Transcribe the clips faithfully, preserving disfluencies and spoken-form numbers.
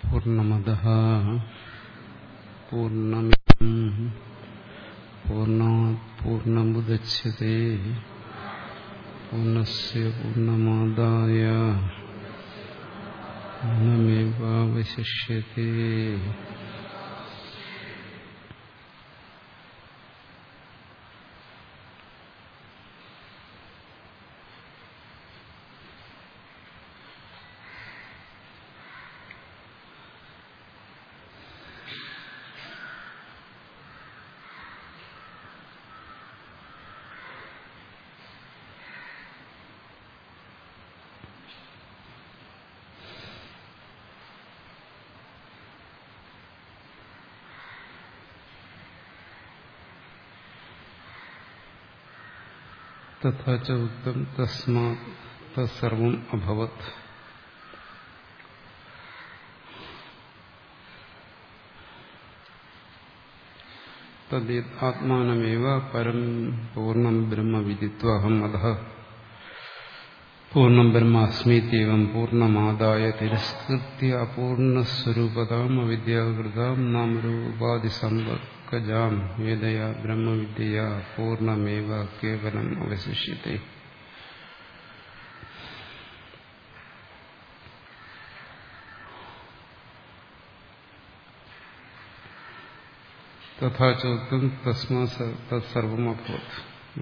പൂർണ്ണമദഃ പൂർണ്ണമിദം പൂർണ്ണാത് പൂർണ്ണമുദച്യതേ പൂർണ്ണസ്യ പൂർണ്ണമാദായ പൂർണ്ണമേവാവശിഷ്യതേ. തഥാ ച ഉക്തം തസ്മാത് തത്സർവം അഭവത്. തദ്യത് ആത്മാനമേവ പരം പൂർണ്ണം ബ്രഹ്മ വിദിത്വാ അഹം അധഃ പൂർണ്ണം ബ്രഹ്മാസ്മീത്യവം പൂർണ്ണമാദായ തിരസ്കൃത്യ അപൂർണസ്വരൂപതാം അവിദ്യാകൃതാം നാമരൂപാദിസമ്പർക്കജാം വേദയാ ബ്രഹ്മവിദ്യയാ പൂർണ്ണമേവ കേവലം അവശിഷ്യത്തെ. തഥാ ചോക്തം തസ്മാ തത്സർവം അഭവത്.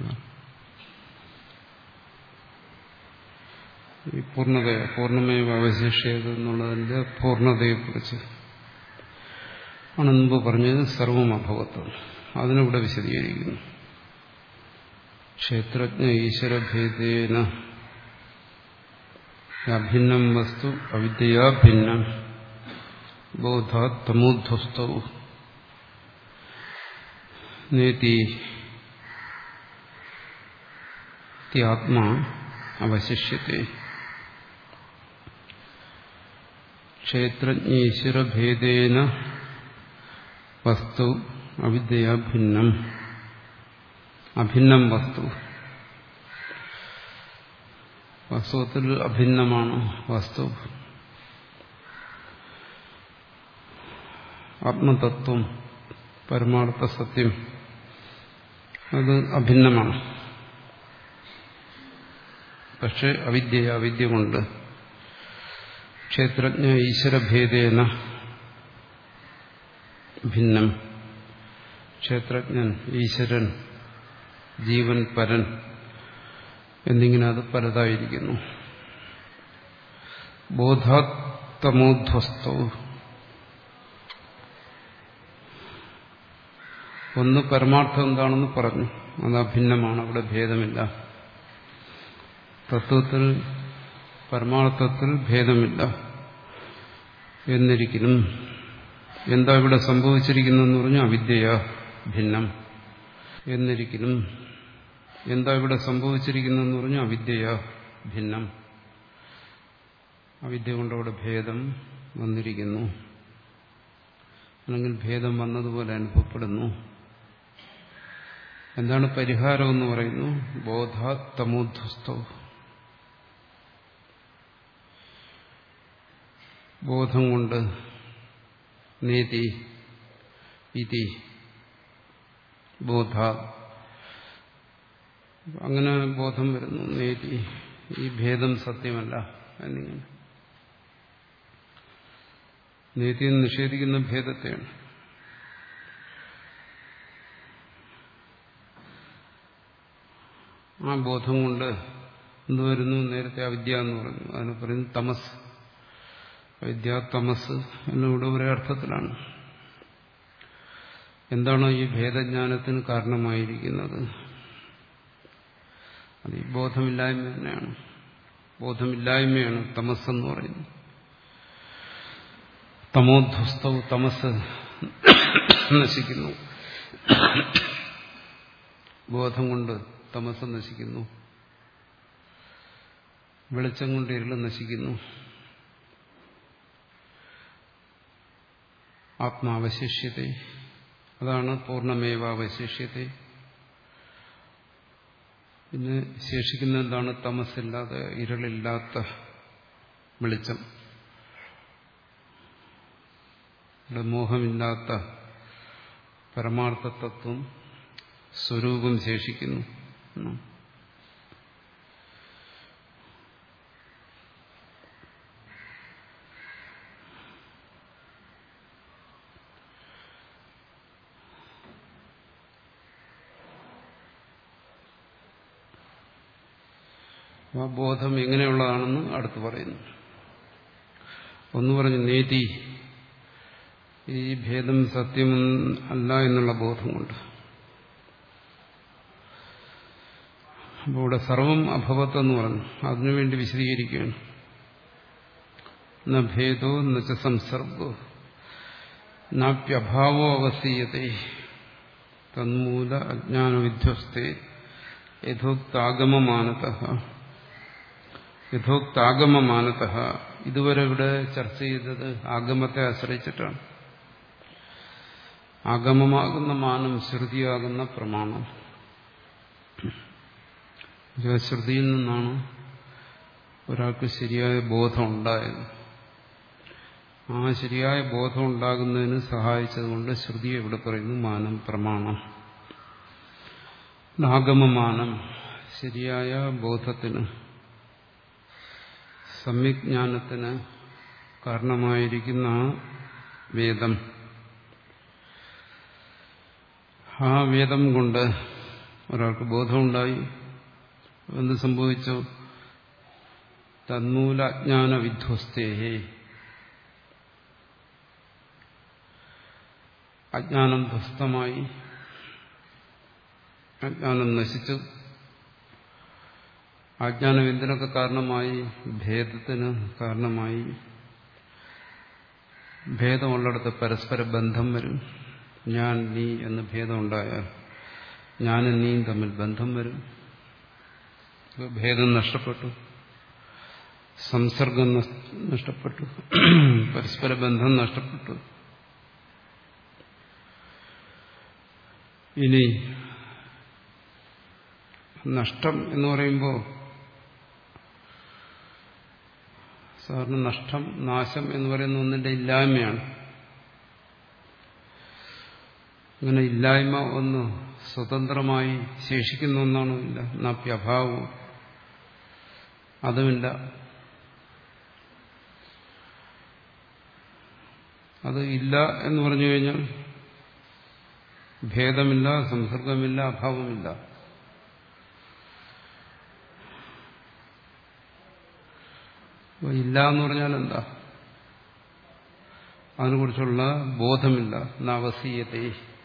ഈ പൂർണ്ണത പൂർണ്ണമേവ അവശേഷിയത് എന്നുള്ളതിന്റെ പൂർണ്ണതയെക്കുറിച്ച് ആണ് മുമ്പ് പറഞ്ഞത്. സർവം അഭവത്ത് അതിനിവിടെ വിശദീകരിക്കുന്നു. ക്ഷേത്രജ്ഞ ഈശ്വരഭേദേന അഭിന്നം വസ്തു അവിദ്യയാ ഭിന്നം ബോധാത് തമോധ്വസ്തൗ നേതി ആത്മാ അവശിഷ്യത്തെ. ക്ഷേത്രജ്ഞ ഈശ്വരഭേദേന വസ്തു അവിദ്യയാ ഭിന്നം. അഭിന്നം വസ്തു വാസ്തവത്തിൽ അഭിന്നമാണ് വസ്തു. ആത്മതത്വം പരമാർത്ഥ സത്യം അത് അഭിന്നമാണ്. പക്ഷെ അവിദ്യ അവിദ്യ കൊണ്ട് ക്ഷേത്രജ്ഞ ഈശ്വരഭേദേന ഭിന്നം. ക്ഷേത്രജ്ഞൻ, ഈശ്വരൻ, ജീവൻ, പരൻ എന്നിങ്ങനെ അത് പലതായിരിക്കുന്നു. ബോധാത്തമോധ്വസ്തവും ഒന്ന് പരമാർത്ഥം എന്താണെന്ന് പറഞ്ഞു, അത് അഭിന്നമാണ്, അവിടെ ഭേദമില്ല. തത്വത്തിൽ പരമാർത്ഥത്തിൽ ഭേദമില്ല എന്നിരിക്കണം. എന്താ ഇവിടെ സംഭവിച്ചിരിക്കുന്നതെന്ന് പറഞ്ഞു, അവിദ്യയാ ഭിന്നം എന്നിരിക്കണം. എന്താ ഇവിടെ സംഭവിച്ചിരിക്കുന്നതെന്ന് പറഞ്ഞു, അവിദ്യയാ ഭിന്നം. അവിദ്യ കൊണ്ടവിടെ ഭേദം വന്നിരിക്കുന്നു, അല്ലെങ്കിൽ ഭേദം വന്നതുപോലെ അനുഭവപ്പെടുന്നു. എന്താണ് പരിഹാരം എന്ന് പറയുന്നു? ബോധാത് തമോധ്വസ്തൗ. ബോധം കൊണ്ട് നേതി ഇതി ബോധ, അങ്ങനെ ബോധം വരുന്നു. നേതി, ഈ ഭേദം സത്യമല്ല എന്നിങ്ങനെ. നേതിയെ നിഷേധിക്കുന്ന ഭേദത്തെയാണ്. ആ ബോധം കൊണ്ട് എന്ത് വരുന്നു? നേരത്തെ അവിദ്യ എന്ന് പറഞ്ഞു, അതിനെ പറയുന്നു തമസ്. അവിദ്യ തമസ് എന്നിവിടെ ഒരേ അർത്ഥത്തിലാണ്. എന്താണോ ഈ ഭേദജ്ഞാനത്തിന് കാരണമായിരിക്കുന്നത്? അത് ഈ ബോധമില്ലായ്മ തന്നെയാണ്. ബോധമില്ലായ്മയാണ് തമസ് എന്ന് പറയുന്നത്. തമോധ്വസ്തവും, തമസ് നശിക്കുന്നു. ബോധം കൊണ്ട് തമസ് നശിക്കുന്നു, വെളിച്ചം കൊണ്ട് ഇരുൾ നശിക്കുന്നു. ആത്മാവശിഷ്യത്തെ, അതാണ് പൂർണ്ണമേവാവശിഷ്യത്തെ. പിന്നെ ശേഷിക്കുന്ന എന്താണ്? തമസില്ലാതെ, ഇരുളില്ലാത്ത വെളിച്ചം. ഇവിടെ മോഹമില്ലാത്ത പരമാർത്ഥ തത്വം സ്വരൂപം ശേഷിക്കുന്നു. ആ ബോധം എങ്ങനെയുള്ളതാണെന്ന് അടുത്ത് പറയുന്നു. ഒന്ന് പറഞ്ഞു നേതി, ഈ ഭേദം സത്യം അല്ല എന്നുള്ള ബോധം കൊണ്ട്. അപ്പോൾ ഇവിടെ സർവം അഭവത്ത് എന്ന് പറഞ്ഞു, അതിനുവേണ്ടി വിശദീകരിക്കുകയാണ്. ന ഭേദോ നച്ച സംസർഗോ നാപ്യഭാവോ അവസീയത്തെ തന്മൂല അജ്ഞാനവിധ്വസ്തേ യഥോക്താഗമമാനതഃ. യഥോക്താഗമമാനതഃ ഇതുവരെ ഇവിടെ ചർച്ച ചെയ്തത് ആഗമത്തെ ആശ്രയിച്ചിട്ടാണ്. ആഗമമാകുന്ന മാനം ശ്രുതിയാകുന്ന പ്രമാണം. ശ്രുതിയിൽ നിന്നാണ് ഒരാൾക്ക് ശരിയായ ബോധം ഉണ്ടായത്. ആ ശരിയായ ബോധം ഉണ്ടാകുന്നതിന് സഹായിച്ചതുകൊണ്ട് ശ്രുതി ഇവിടെ പറയുന്നു മാനം പ്രമാണം. ആഗമമാനം ശരിയായ ബോധത്തിന്, സമ്യജ്ഞാനത്തിന് കാരണമായിരിക്കുന്ന ആ വേദം, ആ വേദം കൊണ്ട് ഒരാൾക്ക് ബോധമുണ്ടായി. എന്ത് സംഭവിച്ചു? തന്മൂല അജ്ഞാന വിധ്വസ്തേഹേ, അജ്ഞാനം ധ്വസ്തമായി, അജ്ഞാനം നശിച്ചു. അജ്ഞാനം എന്തിനൊക്കെ കാരണമായി? ഭേദത്തിന് കാരണമായി. ഭേദമുള്ളിടത്ത് പരസ്പര ബന്ധം വരും. ഞാൻ നീ എന്ന് ഭേദമുണ്ടായാൽ ഞാനും നീയും തമ്മിൽ ബന്ധം വരും. ഭേദം നഷ്ടപ്പെട്ടു, സംസർഗം നഷ്ടപ്പെട്ടു, പരസ്പര ബന്ധം നഷ്ടപ്പെട്ടു. ഇനി നഷ്ടം എന്ന് പറയുമ്പോൾ സാധാരണ നഷ്ടം, നാശം എന്ന് പറയുന്ന ഒന്നിന്റെ ഇല്ലായ്മയാണ്. ഇങ്ങനെ ഇല്ലായ്മ ഒന്ന് സ്വതന്ത്രമായി ശേഷിക്കുന്ന ഒന്നാണോ? ഇല്ല. നാപ്യഭാവവും അതുമില്ല. അത് ഇല്ല എന്ന് പറഞ്ഞു കഴിഞ്ഞാൽ ഭേദമില്ല, സംസർഗമില്ല, അഭാവമില്ല. ഇല്ല എന്ന് പറഞ്ഞാൽ എന്താ? അതിനെക്കുറിച്ചുള്ള ബോധമില്ല. നവസീയത്തെ,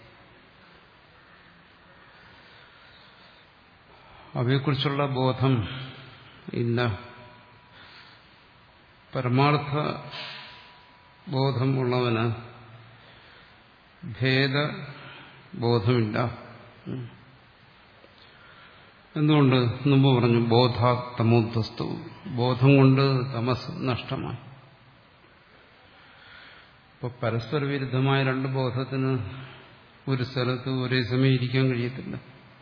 അവയെക്കുറിച്ചുള്ള ബോധം ഇല്ല. പരമാർത്ഥ ബോധമുള്ളവന് ഭേദബോധമില്ല. എന്തുകൊണ്ട്? മുമ്പ് പറഞ്ഞു ബോധാ തമോധ്വസ്തു, ബോധം കൊണ്ട് തമസ് നഷ്ടമായി. ഇപ്പൊ പരസ്പര വിരുദ്ധമായ രണ്ട് ബോധത്തിന് ഒരു സ്ഥലത്ത് ഒരേ സമയം ഇരിക്കാൻ കഴിയത്തില്ല.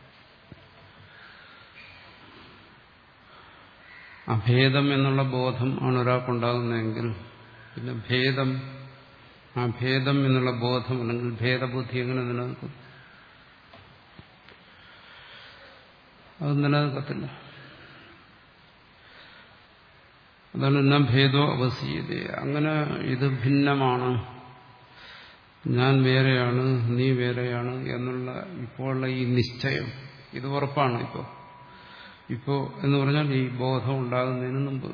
അഭേദം എന്നുള്ള ബോധം ആണ് ഒരാൾക്കുണ്ടാകുന്നതെങ്കിൽ പിന്നെ ഭേദം, ആ ഭേദം എന്നുള്ള ബോധം അല്ലെങ്കിൽ ഭേദബുദ്ധി എങ്ങനെ നിലനിൽക്കും? അത് നിലനിൽക്കത്തില്ല. അതാണ് ന ഭേദോ അവസീയത. അങ്ങനെ ഇത് ഭിന്നമാണ്, ഞാൻ വേറെയാണ്, നീ വേറെയാണ് എന്നുള്ള ഇപ്പോഴുള്ള ഈ നിശ്ചയം, ഇത് ഉറപ്പാണ്. ഇപ്പോൾ ഇപ്പോ എന്ന് പറഞ്ഞാൽ ഈ ബോധം ഉണ്ടാകുന്നതിന് മുമ്പ്,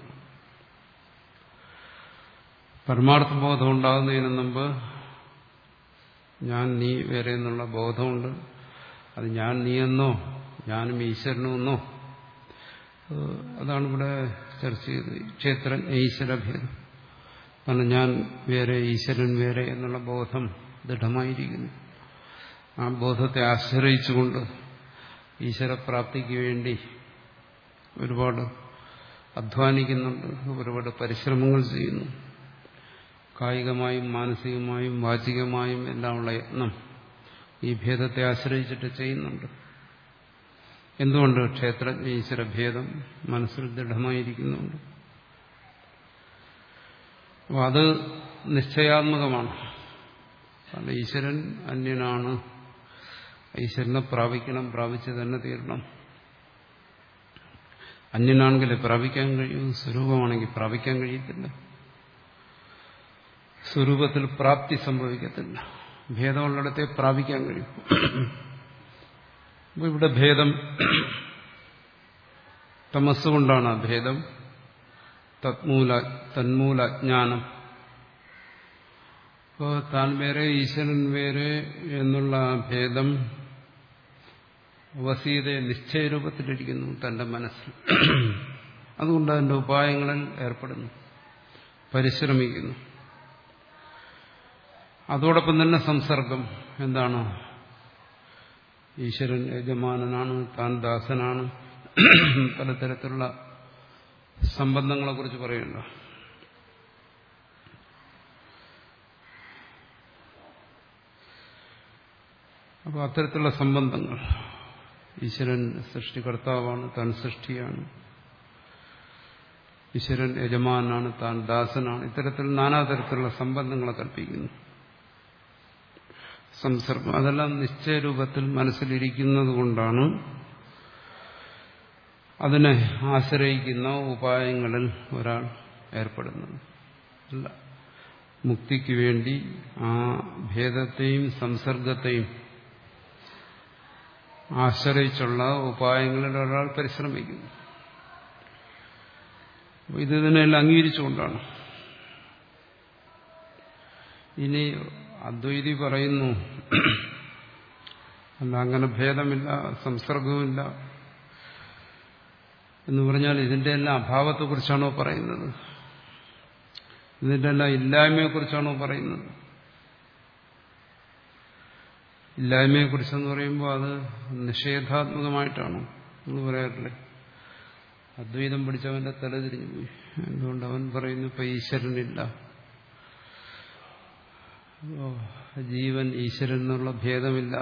പരമാർത്ഥ ബോധം ഉണ്ടാകുന്നതിന് മുമ്പ് ഞാൻ നീ വേറെ എന്നുള്ള ബോധമുണ്ട്. അത് ഞാൻ നീയെന്നോ ഞാനും ഈശ്വരനുമെന്നോ, അതാണ് ഇവിടെ ചർച്ച ചെയ്തത്. ക്ഷേത്രൻ ഈശ്വരഭേദം. കാരണം ഞാൻ വേറെ, ഈശ്വരൻ വേറെ എന്നുള്ള ബോധം ദൃഢമായിരിക്കുന്നു. ആ ബോധത്തെ ആശ്രയിച്ചുകൊണ്ട് ഈശ്വരപ്രാപ്തിക്ക് വേണ്ടി ഒരുപാട് അധ്വാനിക്കുന്നുണ്ട്, ഒരുപാട് പരിശ്രമങ്ങൾ ചെയ്യുന്നു. കായികമായും മാനസികമായും വാചികമായും എല്ലാമുള്ള യത്നം ഈ ഭേദത്തെ ആശ്രയിച്ചിട്ട് ചെയ്യുന്നുണ്ട്. എന്തുകൊണ്ട്? ക്ഷേത്രജ്ഞ ഈശ്വരഭേദം മനസ്സിൽ ദൃഢമായിരിക്കുന്നുണ്ട്. അപ്പോൾ അത് നിശ്ചയാത്മകമാണ്. കാരണം ഈശ്വരൻ അന്യനാണ്. ഈശ്വരനെ പ്രാപിക്കണം, പ്രാപിച്ച് തന്നെ തീരണം. അന്യനാണെങ്കിൽ പ്രാപിക്കാൻ കഴിയൂ, സ്വരൂപമാണെങ്കിൽ പ്രാപിക്കാൻ കഴിയത്തില്ല. സ്വരൂപത്തിൽ പ്രാപ്തി സംഭവിക്കത്തില്ല. ഭേദമുള്ളിടത്തെ പ്രാപിക്കാൻ കഴിയും. അപ്പോൾ ഇവിടെ ഭേദം തമസ്സുകൊണ്ടാണ് ആ ഭേദം. തന്മൂല തന്മൂല അജ്ഞാനം. അപ്പോൾ താൻ വേറെ ഈശ്വരൻ വേറെ എന്നുള്ള ആ ഭേദം വസീതയെ നിശ്ചയരൂപത്തിലിരിക്കുന്നു തന്റെ മനസ്സിൽ. അതുകൊണ്ട് അതിന്റെ ഉപായങ്ങളിൽ ഏർപ്പെടുന്നു, പരിശ്രമിക്കുന്നു. അതോടൊപ്പം തന്നെ സംസർഗം എന്താണ്? ഈശ്വരൻ യജമാനനാണ്, താൻ ദാസനാണ്. പലതരത്തിലുള്ള സംബന്ധങ്ങളെ കുറിച്ച് പറയുന്നുണ്ട്. അപ്പോൾ അത്തരത്തിലുള്ള സംബന്ധങ്ങൾ, ഈശ്വരൻ സൃഷ്ടികർത്താവാണ്, താൻ സൃഷ്ടിയാണ്, ഈശ്വരൻ യജമാനാണ്, താൻ ദാസനാണ്, ഇത്തരത്തിൽ നാനാതരത്തിലുള്ള സംബന്ധങ്ങളെ കൽപ്പിക്കുന്നു. സംസർഗം അതെല്ലാം നിശ്ചയരൂപത്തിൽ മനസ്സിലിരിക്കുന്നത് കൊണ്ടാണ് അതിനെ ആശ്രയിക്കുന്ന ഉപായങ്ങളിൽ ഒരാൾ ഏർപ്പെടുന്നത്. അല്ല, മുക്തിക്ക് വേണ്ടി ആ ഭേദത്തെയും സംസർഗത്തെയും ആശ്രയിച്ചുള്ള ഉപായങ്ങളിൽ ഒരാൾ പരിശ്രമിക്കുന്നു. ഇത് ഇതിനെല്ലാം അംഗീകരിച്ചുകൊണ്ടാണ്. ഇനി അദ്വൈതി പറയുന്നു, അല്ല അങ്ങനെ ഭേദമില്ല, സംസർഗവുമില്ല എന്ന് പറഞ്ഞാൽ ഇതിന്റെ എല്ലാം അഭാവത്തെക്കുറിച്ചാണോ പറയുന്നത്? ഇതിന്റെ എല്ലാം ഇല്ലായ്മയെക്കുറിച്ചാണോ പറയുന്നത്? ഇല്ലായ്മയെക്കുറിച്ചെന്ന് പറയുമ്പോൾ അത് നിഷേധാത്മകമായിട്ടാണോ എന്ന് പറയാറില്ലേ? അദ്വൈതം പഠിച്ചവന്റെ തലതിരിഞ്ഞു പോയി. എന്തുകൊണ്ട് അവൻ പറയുന്നു ഇപ്പൊ ഈശ്വരനില്ല, ജീവൻ ഈശ്വരൻ എന്നുള്ള ഭേദമില്ല,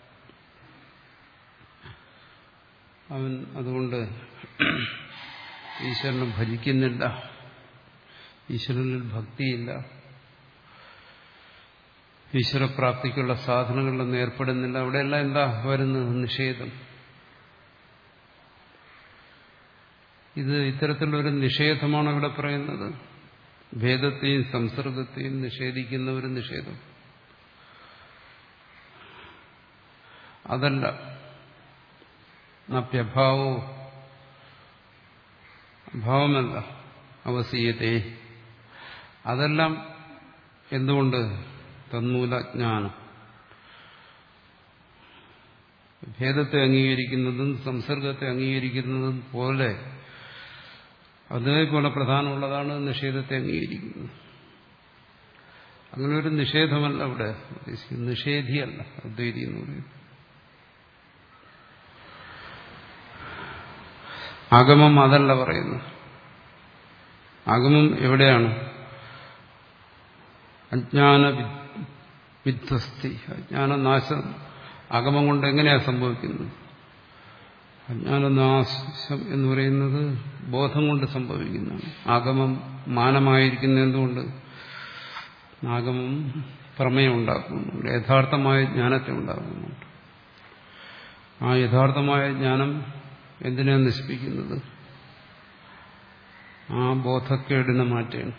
അവൻ അതുകൊണ്ട് ഈശ്വരനെ ഭജിക്കുന്നില്ല, ഈശ്വരനിൽ ഭക്തിയില്ല, ഈശ്വരപ്രാപ്തിക്കുള്ള സാധനങ്ങളിലൊന്നും ഏർപ്പെടുന്നില്ല. അവിടെയെല്ലാം എന്താ വരുന്നത്? നിഷേധം. ഇത് ഇത്തരത്തിലുള്ളൊരു നിഷേധമാണ് ഇവിടെ പറയുന്നത്. ഭേദത്തെയും സംസർഗത്തെയും നിഷേധിക്കുന്ന ഒരു നിഷേധം. അതല്ല നപ്യഭാവോ, അഭാവമല്ല, അവസീയത്തെ. അതെല്ലാം എന്തുകൊണ്ട്? തന്മൂലജ്ഞാനം. ഭേദത്തെ അംഗീകരിക്കുന്നതും സംസർഗത്തെ അംഗീകരിക്കുന്നതും പോലെ അതേപോലെ പ്രധാനമുള്ളതാണ് നിഷേധത്തെ അംഗീകരിക്കുന്നത്. അങ്ങനെ ഒരു നിഷേധമല്ല ഇവിടെ ഉദ്ദേശിക്കുന്നത്, നിഷേധിയല്ല അദ്വൈതി എന്ന് പറയുന്നത്. ആഗമം അതല്ല പറയുന്നത്. ആഗമം എവിടെയാണ്? അജ്ഞാന വിധ്വസ്തി, അജ്ഞാനനാശം ആഗമം കൊണ്ട് എങ്ങനെയാണ് സംഭവിക്കുന്നത്? അജ്ഞാനനാശം എന്ന് പറയുന്നത് ബോധം കൊണ്ട് സംഭവിക്കുന്നതാണ്. ആഗമം മാനമായിരിക്കുന്ന എന്തുകൊണ്ട്? ആഗമം പ്രമേയം ഉണ്ടാക്കുന്നുണ്ട്, യഥാർത്ഥമായ ജ്ഞാനത്തെ ഉണ്ടാക്കുന്നുണ്ട്. ആ യഥാർത്ഥമായ ജ്ഞാനം എന്തിനാണ് നശിപ്പിക്കുന്നത്? ആ ബോധക്കേടിനെ മാറ്റുകയാണ്.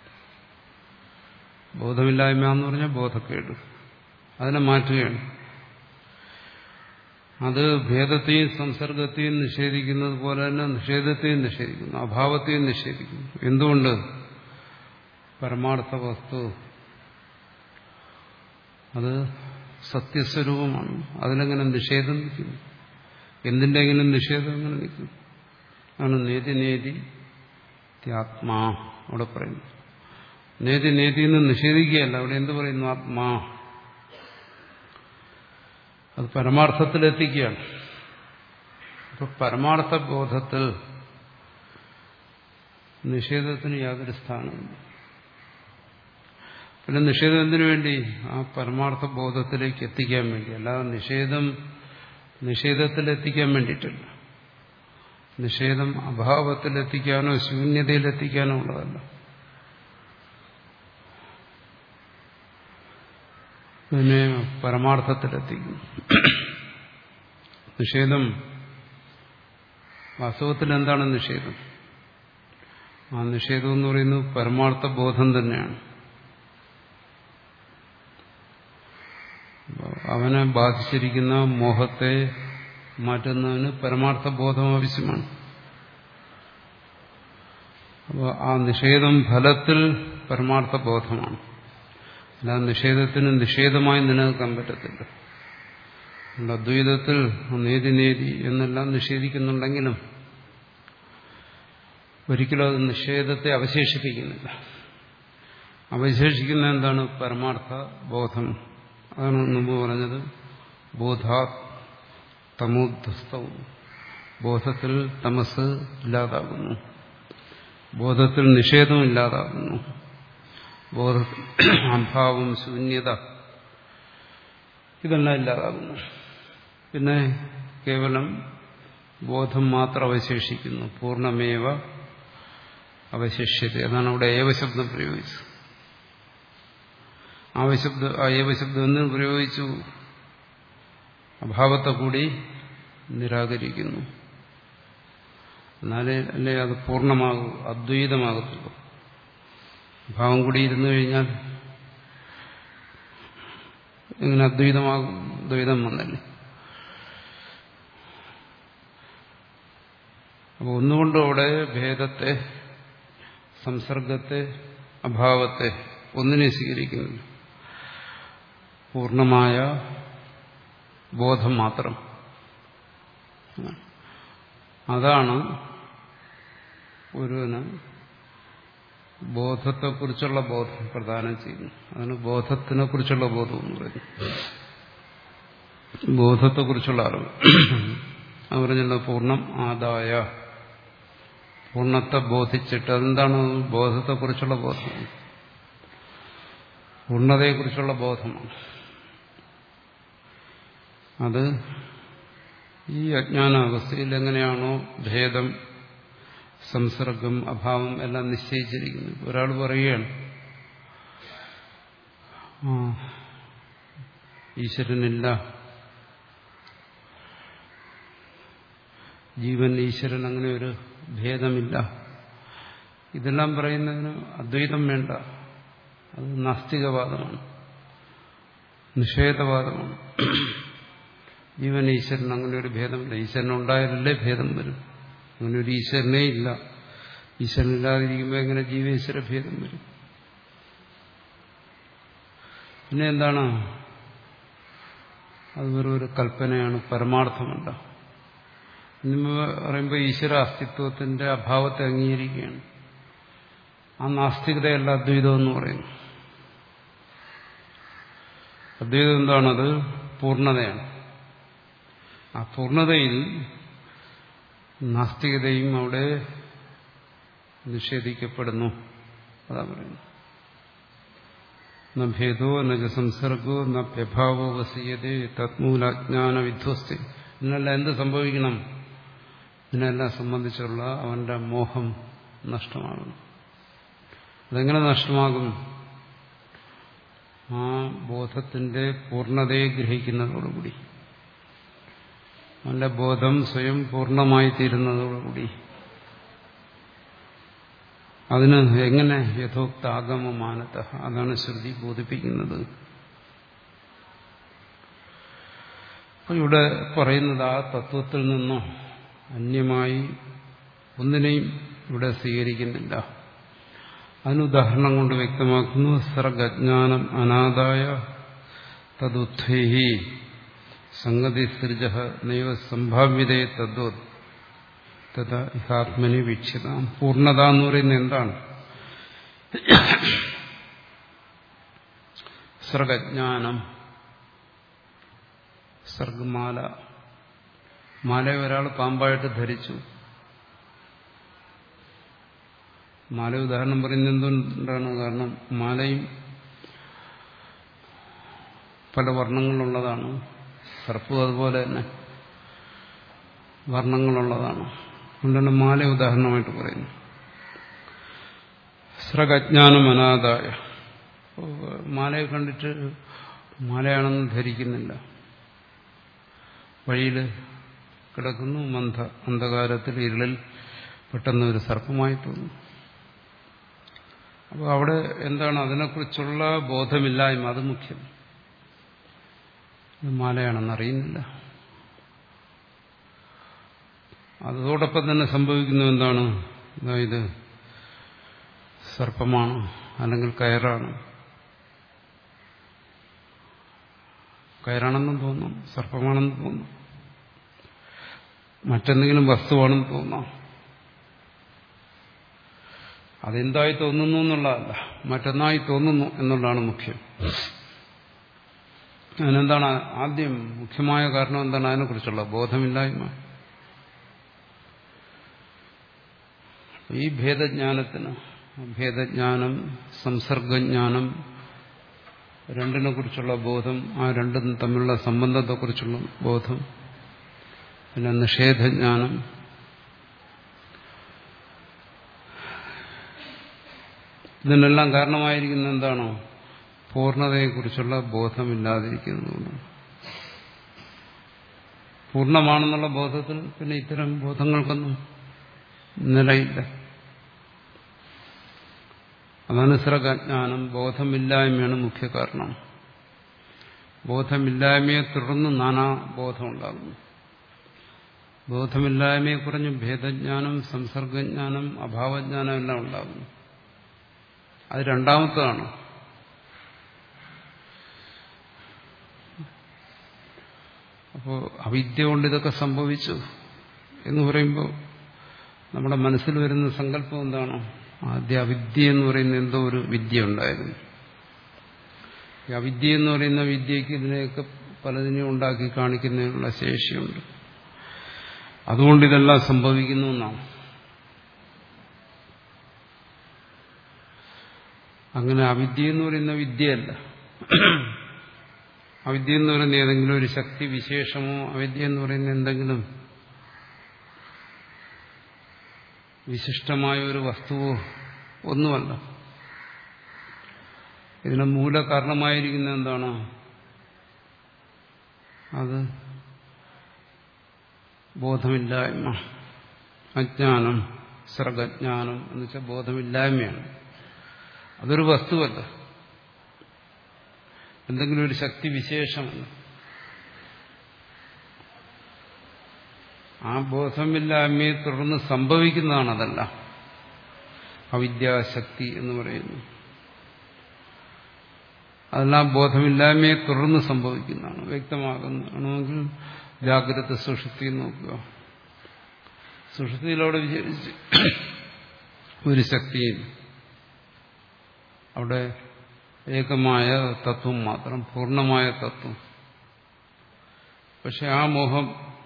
ബോധമില്ലായ്മ എന്ന് പറഞ്ഞാൽ ബോധക്കേട്, അതിനെ മാറ്റുകയാണ്. അത് ഭേദത്തെയും സംസർഗത്തെയും നിഷേധിക്കുന്നത് പോലെ തന്നെ നിഷേധത്തെയും നിഷേധിക്കുന്നു, അഭാവത്തെയും നിഷേധിക്കുന്നു. എന്തുകൊണ്ട്? പരമാർത്ഥ വസ്തു അത് സത്യസ്വരൂപമാണ്. അതിലെങ്ങനെ നിഷേധം നിൽക്കുന്നു? എന്തിൻ്റെങ്കിലും നിഷേധം എങ്ങനെ നിൽക്കും? ആണ് നേതി നേതി ആത്മാ അവിടെ പറയുന്നു. നേതി നേതി എന്ന് നിഷേധിക്കുകയല്ല, അവിടെ എന്ത് പറയുന്നു? ആത്മാ. അത് പരമാർത്ഥത്തിലെത്തിക്കുകയാണ്. അപ്പൊ പരമാർത്ഥ ബോധത്തിൽ നിഷേധത്തിന് യാതൊരു സ്ഥാനമില്ല. പിന്നെ നിഷേധം എന്തിനു വേണ്ടി? ആ പരമാർത്ഥ ബോധത്തിലേക്ക് എത്തിക്കാൻ വേണ്ടി. അല്ലാതെ നിഷേധം നിഷേധത്തിലെത്തിക്കാൻ വേണ്ടിയിട്ടല്ല. നിഷേധം അഭാവത്തിലെത്തിക്കാനോ ശൂന്യതയിലെത്തിക്കാനോ ഉള്ളതല്ല. അതിനെ പരമാർത്ഥത്തിലെത്തിക്കും. നിഷേധം വാസ്തവത്തിൽ എന്താണ് നിഷേധം? ആ നിഷേധം എന്ന് പറയുന്നത് പരമാർത്ഥ ബോധം തന്നെയാണ്. അവനെ ബാധിച്ചിരിക്കുന്ന മോഹത്തെ മാറ്റുന്നതിന് പരമാർത്ഥ ബോധം ആവശ്യമാണ്. അപ്പോൾ ആ നിഷേധം ഫലത്തിൽ പരമാർത്ഥ ബോധമാണ്. അല്ലാതെ നിഷേധത്തിന് നിഷേധമായി നിലനിൽക്കാൻ പറ്റത്തില്ല. അദ്വൈതത്തിൽ നേതി നേതി എന്നെല്ലാം നിഷേധിക്കുന്നുണ്ടെങ്കിലും ഒരിക്കലും അത് നിഷേധത്തെ അവശേഷിപ്പിക്കുന്നില്ല. അവശേഷിക്കുന്ന എന്താണ്? പരമാർത്ഥ ബോധം. അതാണ് മുമ്പ് പറഞ്ഞത്, ബോധാത് തമോധ്വസ്തവും. ബോധത്തിൽ തമസ് ഇല്ലാതാകുന്നു, ബോധത്തിൽ നിഷേധം ഇല്ലാതാകുന്നു, ബോധത്തിൽ അഭാവം, ശൂന്യത ഇതെല്ലാം ഇല്ലാതാകുന്നു. പിന്നെ കേവലം ബോധം മാത്രം അവശേഷിക്കുന്നു. പൂർണ്ണമേവ അവശേഷ്യത. അതാണ് അവിടെ ഏവശബ്ദം പ്രയോഗിച്ചത്. ആവശബ്ദ ആ ഏവശബ്ദം എന്ന് പ്രയോഗിച്ചു? അഭാവത്തെ കൂടി നിരാകരിക്കുന്നു. എന്നാലേ അല്ലേ അത് പൂർണ്ണമാകൂ, അദ്വൈതമാകത്തുള്ളൂ. ഭാവം കൂടി ഇരുന്നു കഴിഞ്ഞാൽ ഇങ്ങനെ അദ്വൈതമാകും? ദ്വൈതം വന്നല്ലേ. അപ്പോൾ ഒന്നുകൊണ്ടും അവിടെ ഭേദത്തെ, സംസർഗത്തെ, അഭാവത്തെ ഒന്നിനെ സ്വീകരിക്കുന്നില്ല. പൂർണ്ണമായ ബോധം മാത്രം. അതാണ് ഒരുവന് ബോധത്തെക്കുറിച്ചുള്ള ബോധം പ്രദാനം ചെയ്യുന്നു. അതാണ് ബോധത്തിനെ കുറിച്ചുള്ള ബോധം എന്ന് പറയുന്നത്. ബോധത്തെക്കുറിച്ചുള്ള അറിവ് അത് പറഞ്ഞല്ലോ, പൂർണ്ണം ആദായ, പൂർണ്ണത്തെ ബോധിച്ചിട്ട്. അതെന്താണ്? ബോധത്തെക്കുറിച്ചുള്ള ബോധം, പൂർണ്ണതയെക്കുറിച്ചുള്ള ബോധമാണ്. അത് ഈ അജ്ഞാനാവസ്ഥയിൽ എങ്ങനെയാണോ ഭേദം, സംസർഗം, അഭാവം എല്ലാം നിശ്ചയിച്ചിരിക്കുന്നത്. ഒരാൾ പറയുകയാണ് ആ ഈശ്വരനില്ല, ജീവൻ ഈശ്വരൻ അങ്ങനെ ഒരു ഭേദമില്ല, ഇതെല്ലാം പറയുന്നതിന് അദ്വൈതം വേണ്ട. അത് നാസ്തികവാദമാണ്, നിഷേധവാദമാണ്. ജീവൻ ഈശ്വരൻ അങ്ങനെ ഒരു ഭേദമില്ല. ഈശ്വരൻ ഉണ്ടായാലല്ലേ ഭേദം വരും. അങ്ങനെ ഒരു ഈശ്വരനേ ഇല്ല. ഈശ്വരനില്ലാതിരിക്കുമ്പോൾ എങ്ങനെ ജീവേശ്വര ഭേദം വരും? പിന്നെ എന്താണ്? അത് വെറും ഒരു കൽപ്പനയാണ്, പരമാർത്ഥമല്ല. എന്ന് പറയുമ്പോൾ ഈശ്വര അസ്തിത്വത്തിന്റെ അഭാവത്തെ അംഗീകരിക്കുകയാണ്. ആ നാസ്തികതയല്ല അദ്വൈതം എന്ന് പറയുന്നു. അദ്വൈതം എന്താണത്? പൂർണ്ണതയാണ്. ആ പൂർണ്ണതയിൽ നാസ്തികതയും അവിടെ നിഷേധിക്കപ്പെടുന്നു. അതാ പറയുന്നു. ന ഭേദോ ന സംസർഗോ ന വ്യഭാവോ വസീയതേ തത്മൂലജ്ഞാന വിധ്വസ്തി. ഇതിനെല്ലാം എന്ത് സംഭവിക്കണം? ഇതിനെല്ലാം സംബന്ധിച്ചുള്ള അവന്റെ മോഹം നഷ്ടമാകും. അതെങ്ങനെ നഷ്ടമാകും? ആ ബോധത്തിന്റെ പൂർണ്ണതയെ ഗ്രഹിക്കുന്നതോടുകൂടി, അവന്റെ ബോധം സ്വയം പൂർണ്ണമായി തീരുന്നതോടുകൂടി. അതിന് എങ്ങനെ? യഥോക്ത ആഗമമാനത. അതാണ് ശ്രുതി ബോധിപ്പിക്കുന്നത്. അപ്പോൾ ഇവിടെ പറയുന്നത് ആ തത്വത്തിൽ നിന്നോ അന്യമായി ഒന്നിനെയും ഇവിടെ സ്വീകരിക്കുന്നില്ല. അതിനുദാഹരണം കൊണ്ട് വ്യക്തമാക്കുന്നു. സർഗജ്ഞാനം അനാദായ തദുദ്ധേഹി സംഗതി സൃജ നൈവ സംഭാവ്യതേ തദ്വത് തഥാ ഇഹാത്മനി വീക്ഷിത. പൂർണ്ണത എന്ന് പറയുന്നത് എന്താണ്? സർഗജ്ഞാനം. സർഗമാല, മാലയെ ഒരാൾ പാമ്പായിട്ട് ധരിച്ചു. മാല ഉദാഹരണം പറയുന്നത് എന്തുകൊണ്ടാണ്? കാരണം മാലയും പല വർണ്ണങ്ങളുള്ളതാണ്. സർപ്പും അതുപോലെ തന്നെ വർണ്ണങ്ങളുള്ളതാണ്. അതുകൊണ്ടാണ് മാല ഉദാഹരണമായിട്ട് പറയുന്നത്. സ്രഗജ്ഞാനം അനാദായ. മാലയെ കണ്ടിട്ട് മാലയാണെന്ന് ധരിക്കുന്നില്ല. വഴിയിൽ കിടക്കുന്നു, മന്ദ അന്ധകാരത്തിൽ ഇരുളിൽ പെട്ടെന്ന് ഒരു സർപ്പമായി തോന്നുന്നു. അപ്പോൾ അവിടെ എന്താണ് അതിനെക്കുറിച്ചുള്ള ബോധമില്ലായ്മ, അത് മുഖ്യം. മാലയാണെന്ന് അറിയുന്നില്ല. അതോടൊപ്പം തന്നെ സംഭവിക്കുന്നു എന്താണ്, അതായത് സർപ്പമാണ് അല്ലെങ്കിൽ കയറാണ്. കയറാണെന്നും തോന്നും, സർപ്പമാണെന്ന് തോന്നും, മറ്റെന്തെങ്കിലും വസ്തുവാണെന്ന് തോന്നാം. അതെന്തായി തോന്നുന്നു എന്നുള്ളതല്ല, മറ്റൊന്നായി തോന്നുന്നു എന്നുള്ളതാണ് മുഖ്യം. അതിനെന്താണ് ആദ്യം മുഖ്യമായ കാരണം എന്താണ്? അതിനെക്കുറിച്ചുള്ള ബോധമില്ലായ്മ. ഈ ഭേദജ്ഞാനത്തിന്, ഭേദജ്ഞാനം, സംസർഗജ്ഞാനം, രണ്ടിനെ കുറിച്ചുള്ള ബോധം, ആ രണ്ടും തമ്മിലുള്ള സംബന്ധത്തെക്കുറിച്ചുള്ള ബോധം, പിന്നെ നിഷേധജ്ഞാനം, ഇതിനെല്ലാം കാരണമായിരിക്കുന്ന എന്താണോ? പൂർണ്ണതയെക്കുറിച്ചുള്ള ബോധമില്ലാതിരിക്കുന്നതുകൊണ്ടാണ്. പൂർണ്ണമാണെന്നുള്ള ബോധത്തിൽ പിന്നെ ഇത്തരം ബോധങ്ങൾക്കൊന്നും നിലയില്ല. അതനുസൃതജ്ഞാനം, ബോധമില്ലായ്മയാണ് മുഖ്യ കാരണം. ബോധമില്ലായ്മയെ തുടർന്ന് നാനാ ബോധമുണ്ടാകുന്നു. ബോധമില്ലായ്മയെ കുറിഞ്ഞ് ഭേദജ്ഞാനം, സംസർഗജ്ഞാനം, അഭാവജ്ഞാനം എല്ലാം ഉണ്ടാകുന്നു. അത് രണ്ടാമത്തതാണ്. അപ്പോൾ അവിദ്യ കൊണ്ട് ഇതൊക്കെ സംഭവിച്ചു എന്ന് പറയുമ്പോൾ നമ്മുടെ മനസ്സിൽ വരുന്ന സങ്കല്പം എന്താണ്? ആദ്യ അവിദ്യ എന്ന് പറയുന്ന എന്തോ ഒരു വിദ്യ ഉണ്ടായിരുന്നു. ഈ അവിദ്യ എന്ന് പറയുന്ന വിദ്യക്ക് ഇതിനെയൊക്കെ പലതിനെയും ഉണ്ടാക്കി കാണിക്കുന്നതിനുള്ള ശേഷിയുണ്ട്. അതുകൊണ്ട് ഇതെല്ലാം സംഭവിക്കുന്നു എന്നാണ്. അങ്ങനെ അവിദ്യ എന്ന് പറയുന്ന വിദ്യയല്ല. അവിദ്യ എന്ന് പറയുന്ന ഏതെങ്കിലും ഒരു ശക്തി വിശേഷമോ, അവിദ്യ എന്ന് പറയുന്ന എന്തെങ്കിലും വിശിഷ്ടമായ ഒരു വസ്തുവോ ഒന്നുമല്ല. ഇതിന് മൂലകാരണമായിരിക്കുന്ന എന്താണ്? അത് ബോധമില്ലായ്മ, അജ്ഞാനം, സർഗജ്ഞാനം എന്ന് വെച്ചാൽ ബോധമില്ലായ്മയാണ്. അതൊരു വസ്തുവല്ല, എന്തെങ്കിലും ഒരു ശക്തി വിശേഷമല്ല. ആ ബോധമില്ലായ്മയെ തുടർന്ന് സംഭവിക്കുന്നതാണ് അതല്ല അവിദ്യാശക്തി എന്ന് പറയുന്നു. അതെല്ലാം ബോധമില്ലായ്മയെ തുടർന്ന് സംഭവിക്കുന്നതാണ്. വ്യക്തമാകുന്നതാണെങ്കിൽ ജാഗ്രത സുഷുപ്തി നോക്കുക. സുഷുപ്തിയിലവിടെ വിചാരിച്ച് ഒരു ശക്തിയും അവിടെ ഏകമായ തത്വം മാത്രം, പൂർണ്ണമായ തത്വം. പക്ഷെ ആ മോഹം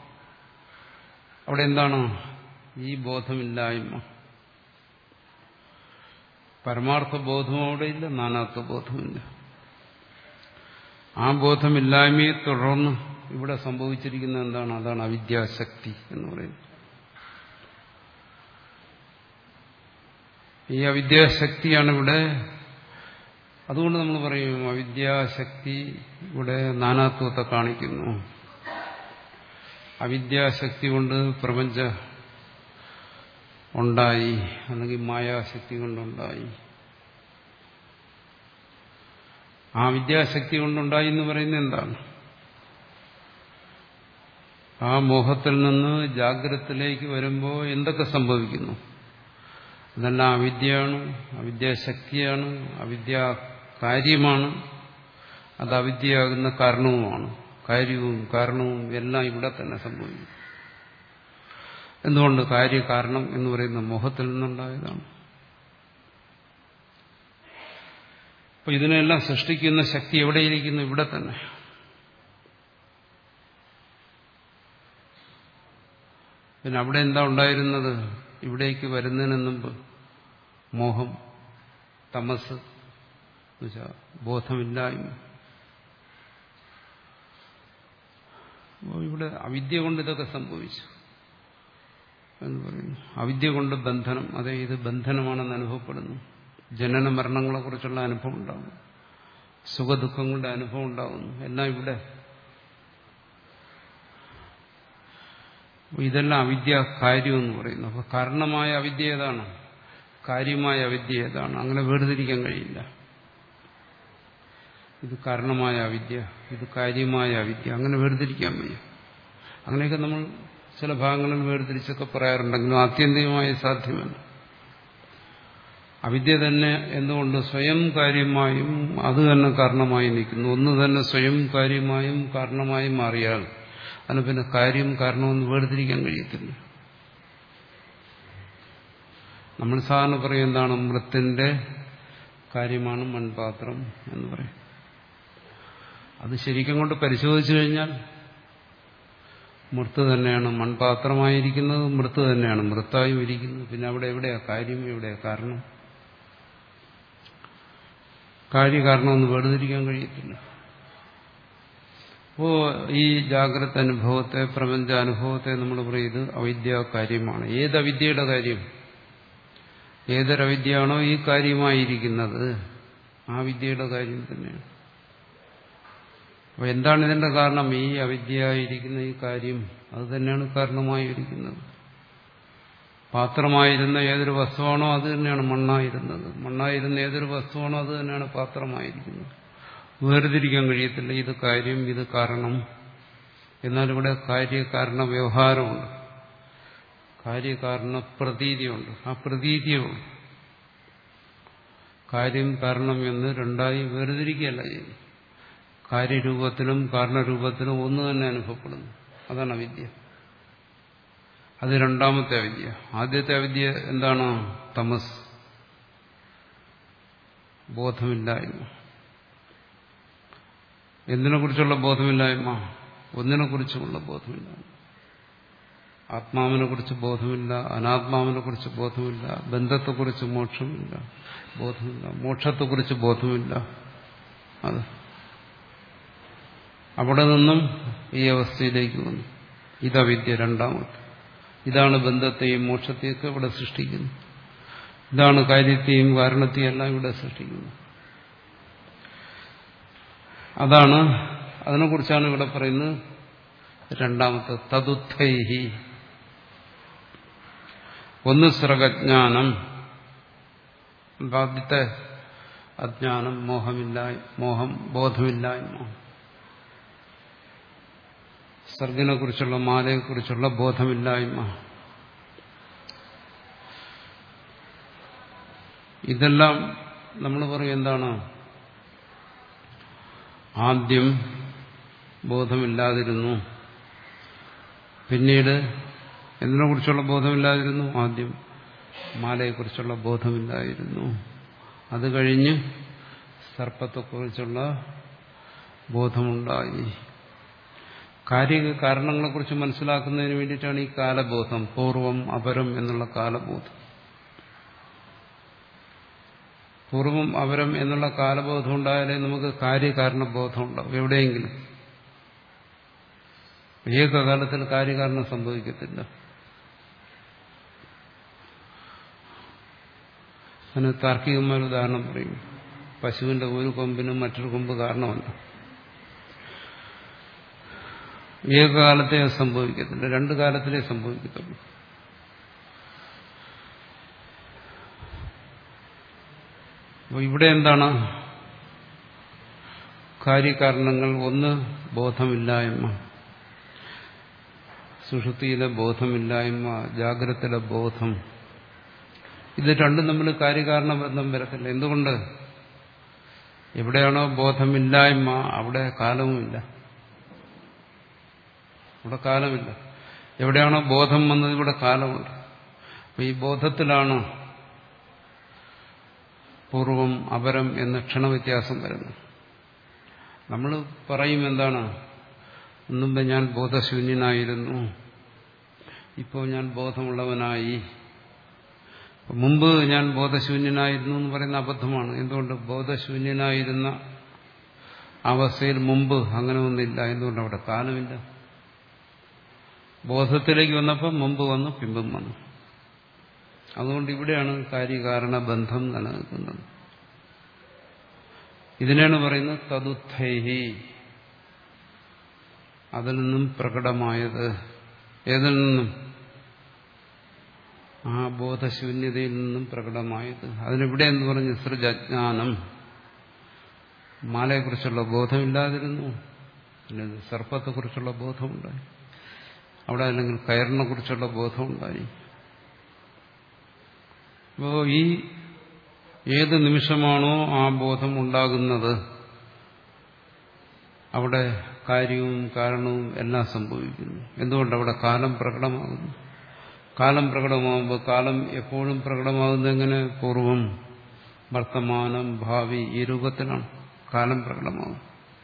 അവിടെ എന്താണ്? ഈ ബോധമില്ലായ്മ. പരമാർത്ഥ ബോധവും അവിടെയില്ല, നാനാത്വ ബോധമില്ല. ആ ബോധമില്ലായ്മയെ തുടർന്ന് ഇവിടെ സംഭവിച്ചിരിക്കുന്ന എന്താണ്? അതാണ് അവിദ്യാശക്തി എന്ന് പറയുന്നത്. ഈ അവിദ്യാശക്തിയാണ് ഇവിടെ. അതുകൊണ്ട് നമ്മൾ പറയും അവിദ്യാശക്തി ഇവിടെ നാനാത്വത്തെ കാണിക്കുന്നു. അവിദ്യാശക്തി കൊണ്ട് പ്രപഞ്ച ഉണ്ടായി, അല്ലെങ്കിൽ മായാശക്തി കൊണ്ടുണ്ടായി. ആ വിദ്യാശക്തി കൊണ്ടുണ്ടായി എന്ന് പറയുന്നത് എന്താണ്? ആ മോഹത്തിൽ നിന്ന് ജാഗ്രതത്തിലേക്ക് വരുമ്പോൾ എന്തൊക്കെ സംഭവിക്കുന്നു? അതെല്ലാം അവിദ്യയാണ്, അവിദ്യാശക്തിയാണ്, അവിദ്യാ കാര്യമാണ്. അത് അവിദ്യയാകുന്ന കാരണവുമാണ്. കാര്യവും കാരണവും എല്ലാം ഇവിടെ തന്നെ സംഭവിക്കും. എന്തുകൊണ്ട്? കാര്യകാരണം എന്ന് പറയുന്ന മോഹത്തിൽ നിന്നുണ്ടായതാണ്. അപ്പൊ ഇതിനെല്ലാം സൃഷ്ടിക്കുന്ന ശക്തി എവിടെയിരിക്കുന്നു? ഇവിടെ തന്നെ. പിന്നെ അവിടെ എന്താ ഉണ്ടായിരുന്നത്? ഇവിടേക്ക് വരുന്നതിന് മുമ്പ് മോഹം, തമസ്, ബോധമില്ലായ്മ. ഇവിടെ അവിദ്യ കൊണ്ട് ഇതൊക്കെ സംഭവിച്ചു എന്ന് പറയുന്നു. അവിദ്യ കൊണ്ട് ബന്ധനം. അതെ, ഇത് ബന്ധനമാണെന്ന് അനുഭവപ്പെടുന്നു. ജനന മരണങ്ങളെ കുറിച്ചുള്ള അനുഭവം ഉണ്ടാകും. സുഖദുഃഖങ്ങളുടെ അനുഭവം ഉണ്ടാകുന്നു. എല്ലാം ഇവിടെ. ഇതെല്ലാം അവിദ്യ കാര്യം എന്ന് പറയുന്നു. അപ്പൊ കാരണമായ അവിദ്യ ഏതാണ്, കാര്യമായ അവിദ്യ ഏതാണ്? അങ്ങനെ വേർതിരിക്കാൻ കഴിയില്ല. ഇത് കാരണമായ അവിദ്യ, ഇത് കാര്യമായ അവിദ്യ, അങ്ങനെ വേർതിരിക്കാൻ വയ്യ. അങ്ങനെയൊക്കെ നമ്മൾ ചില ഭാഗങ്ങളിൽ വേർതിരിച്ചൊക്കെ പറയാറുണ്ടെങ്കിലും ആത്യന്തികമായി സാധ്യമല്ല. അവിദ്യ തന്നെ എന്തുകൊണ്ട് സ്വയം കാര്യമായും അത് തന്നെ കാരണമായി നിൽക്കുന്നു. ഒന്ന് തന്നെ സ്വയം കാര്യമായും കാരണമായും മാറിയാൽ അതിന് പിന്നെ കാര്യം കാരണമെന്ന് വേർതിരിക്കാൻ കഴിയത്തില്ല. നമ്മൾ സാധാരണ പറയും എന്താണ്, മൃത്തിന്റെ കാര്യമാണ് മൺപാത്രം എന്ന് പറയും. അത് ശരിക്കും കൊണ്ട് പരിശോധിച്ചു കഴിഞ്ഞാൽ മൃത്ത് തന്നെയാണ് മൺപാത്രമായിരിക്കുന്നത്, മൃത്ത് തന്നെയാണ് മൃത്തായും ഇരിക്കുന്നത്. പിന്നെ അവിടെ എവിടെയാ കാര്യം, എവിടെയാ കാരണം? കാര്യകാരണമെന്ന് വേർതിരിക്കാൻ കഴിയത്തില്ല. അപ്പോ ഈ ജാഗ്രത അനുഭവത്തെ, പ്രപഞ്ചാനുഭവത്തെ നമ്മൾ പറയും ഇത് അവിദ്യ കാര്യമാണ്. ഏത് അവിദ്യയുടെ കാര്യം? ഏതൊരവിദ്യയാണോ ഈ കാര്യമായിരിക്കുന്നത് ആ വിദ്യയുടെ കാര്യം തന്നെയാണ്. അപ്പൊ എന്താണ് ഇതിന്റെ കാരണം? ഈ അവിദ്യയായിരിക്കുന്ന ഈ കാര്യം അത് തന്നെയാണ് കാരണമായി ഇരിക്കുന്നത്. പാത്രമായിരുന്ന ഏതൊരു വസ്തുവാണോ അത് തന്നെയാണ് മണ്ണായിരുന്നത്. മണ്ണായിരുന്ന ഏതൊരു വസ്തുവാണോ അത് തന്നെയാണ് പാത്രമായിരിക്കുന്നത്. വേർതിരിക്കാൻ കഴിയത്തില്ല ഇത് കാര്യം, ഇത് കാരണം. എന്നാൽ ഇവിടെ കാര്യകാരണ വ്യവഹാരമുണ്ട്, കാര്യകാരണ പ്രതീതിയുണ്ട്. ആ പ്രതീതിയുള്ളൂ. കാര്യം കാരണം എന്ന് രണ്ടായി വേർതിരിക്കുകയല്ല ചെയ്യുന്നത്. കാര്യരൂപത്തിലും കാരണരൂപത്തിലും ഒന്ന് തന്നെ അനുഭവപ്പെടുന്നു. അതാണ് അവിദ്യ. അത് രണ്ടാമത്തെ അവിദ്യ. ആദ്യത്തെ അവിദ്യ എന്താണ്? തമസ്, ബോധമില്ലായ്മ. എന്തിനെ കുറിച്ചുള്ള ബോധമില്ലായ്മ? ഒന്നിനെ കുറിച്ചുമുള്ള ബോധമില്ലായ്മ. ആത്മാവിനെ കുറിച്ച് ബോധമില്ല, അനാത്മാവിനെ കുറിച്ച് ബോധമില്ല, ബന്ധത്തെക്കുറിച്ച് മോക്ഷമില്ല, ബോധമില്ല, മോക്ഷത്തെക്കുറിച്ച് ബോധമില്ല. അത് അവിടെ നിന്നും ഈ അവസ്ഥയിലേക്ക് വന്നു. ഇതവിദ്യ രണ്ടാമത്തെ. ഇതാണ് ബന്ധത്തെയും മോക്ഷത്തെയൊക്കെ ഇവിടെ സൃഷ്ടിക്കുന്നത്. ഇതാണ് കാര്യത്തെയും കാരണത്തെയും എല്ലാം ഇവിടെ സൃഷ്ടിക്കുന്നത്. അതാണ്, അതിനെക്കുറിച്ചാണ് ഇവിടെ പറയുന്നത്. രണ്ടാമത്തെ തതുദ്ധൈഹി. ഒന്ന് സ്രഗജ്ഞാനം, ആദ്യത്തെ അജ്ഞാനം, മോഹമില്ല, മോഹം ബോധമില്ലായ്മ. സർഗിനെ കുറിച്ചുള്ള, മാലയെക്കുറിച്ചുള്ള ബോധമില്ലായ്മ. ഇതെല്ലാം നമ്മൾ പറയും എന്താണ്? ആദ്യം ബോധമില്ലാതിരുന്നു, പിന്നീട് എന്തിനെ കുറിച്ചുള്ള ബോധമില്ലാതിരുന്നു? ആദ്യം മാലയെക്കുറിച്ചുള്ള ബോധമില്ലായിരുന്നു. അത് കഴിഞ്ഞ് സർപ്പത്തെക്കുറിച്ചുള്ള ബോധമുണ്ടായി. കാര്യ കാരണങ്ങളെക്കുറിച്ച് മനസ്സിലാക്കുന്നതിന് വേണ്ടിയിട്ടാണ് ഈ കാലബോധം, പൂർവം അപരം എന്നുള്ള കാലബോധം. പൂർവം അപരം എന്നുള്ള കാലബോധം ഉണ്ടായാലേ നമുക്ക് കാര്യകാരണബോധം ഉണ്ടാവും. എവിടെയെങ്കിലും ഏകകാലത്തിൽ കാര്യകാരണം സംഭവിക്കത്തില്ല. അതിന് താർക്കികമായ ഉദാഹരണം പറയും. പശുവിന്റെ ഒരു കൊമ്പിനും മറ്റൊരു കൊമ്പ് കാരണമല്ല. ഏകകാലത്തെ സംഭവിക്കത്തില്ല, രണ്ടു കാലത്തിലേ സംഭവിക്കത്തുള്ളൂ. അപ്പോൾ ഇവിടെ എന്താണ് കാര്യകാരണങ്ങൾ? ഒന്ന് ബോധമില്ലായ്മ, സുഷുപ്തിയിലെ ബോധമില്ലായ്മ, ജാഗ്രതയിലെ ബോധം. ഇത് രണ്ടും തമ്മിൽ കാര്യകാരണ ബന്ധം വരത്തില്ല. എന്തുകൊണ്ട്? എവിടെയാണോ ബോധമില്ലായ്മ അവിടെ കാലവുമില്ല, ഇവിടെ കാലമില്ല. എവിടെയാണോ ബോധം വന്നത് ഇവിടെ കാലമുണ്ട്. അപ്പൊ ഈ ബോധത്തിലാണ് പൂർവം അപരം എന്ന ക്ഷണവ്യത്യാസം വരുന്നത്. നമ്മൾ പറയും എന്താണ്? മുമ്പ് ഞാൻ ബോധശൂന്യനായിരുന്നു, ഇപ്പോൾ ഞാൻ ബോധമുള്ളവനായി. മുമ്പ് ഞാൻ ബോധശൂന്യനായിരുന്നു എന്ന് പറയുന്ന അബദ്ധമാണ്. എന്തുകൊണ്ട്? ബോധശൂന്യനായിരുന്ന അവസ്ഥയിൽ മുമ്പ് അങ്ങനെ ഒന്നില്ല. എന്തുകൊണ്ട്? അവിടെ കാലമില്ല. ബോധത്തിലേക്ക് വന്നപ്പോൾ മുമ്പ് വന്നു, പിമ്പും വന്നു. അതുകൊണ്ട് ഇവിടെയാണ് കാര്യകാരണ ബന്ധം നിലനിൽക്കുന്നത്. ഇതിനാണ് പറയുന്നത് തദുത്ഥൈഹി, അതിൽ നിന്നും പ്രകടമായത്. ഏതിൽ നിന്നും? ആ ബോധശൂന്യതയിൽ നിന്നും പ്രകടമായത്. അതിനെവിടെ എന്ന് പറഞ്ഞ് സൃജജ്ഞാനം. മാലയെക്കുറിച്ചുള്ള ബോധമില്ലാതിരുന്നു, പിന്നെ സർപ്പത്തെക്കുറിച്ചുള്ള ബോധമുണ്ടായി. അവിടെ അല്ലെങ്കിൽ കയറിനെ കുറിച്ചുള്ള ബോധമുണ്ടായി. അപ്പോ ഈ ഏത് നിമിഷമാണോ ആ ബോധം ഉണ്ടാകുന്നത് അവിടെ കാര്യവും കാരണവും എല്ലാം സംഭവിക്കുന്നു. എന്തുകൊണ്ട്? അവിടെ കാലം പ്രകടമാകുന്നു. കാലം പ്രകടമാകുമ്പോൾ കാലം എപ്പോഴും പ്രകടമാകുന്നത് എങ്ങനെ? പൂർവം, വർത്തമാനം, ഭാവി, ഈ രൂപത്തിലാണ് കാലം പ്രകടമാകും.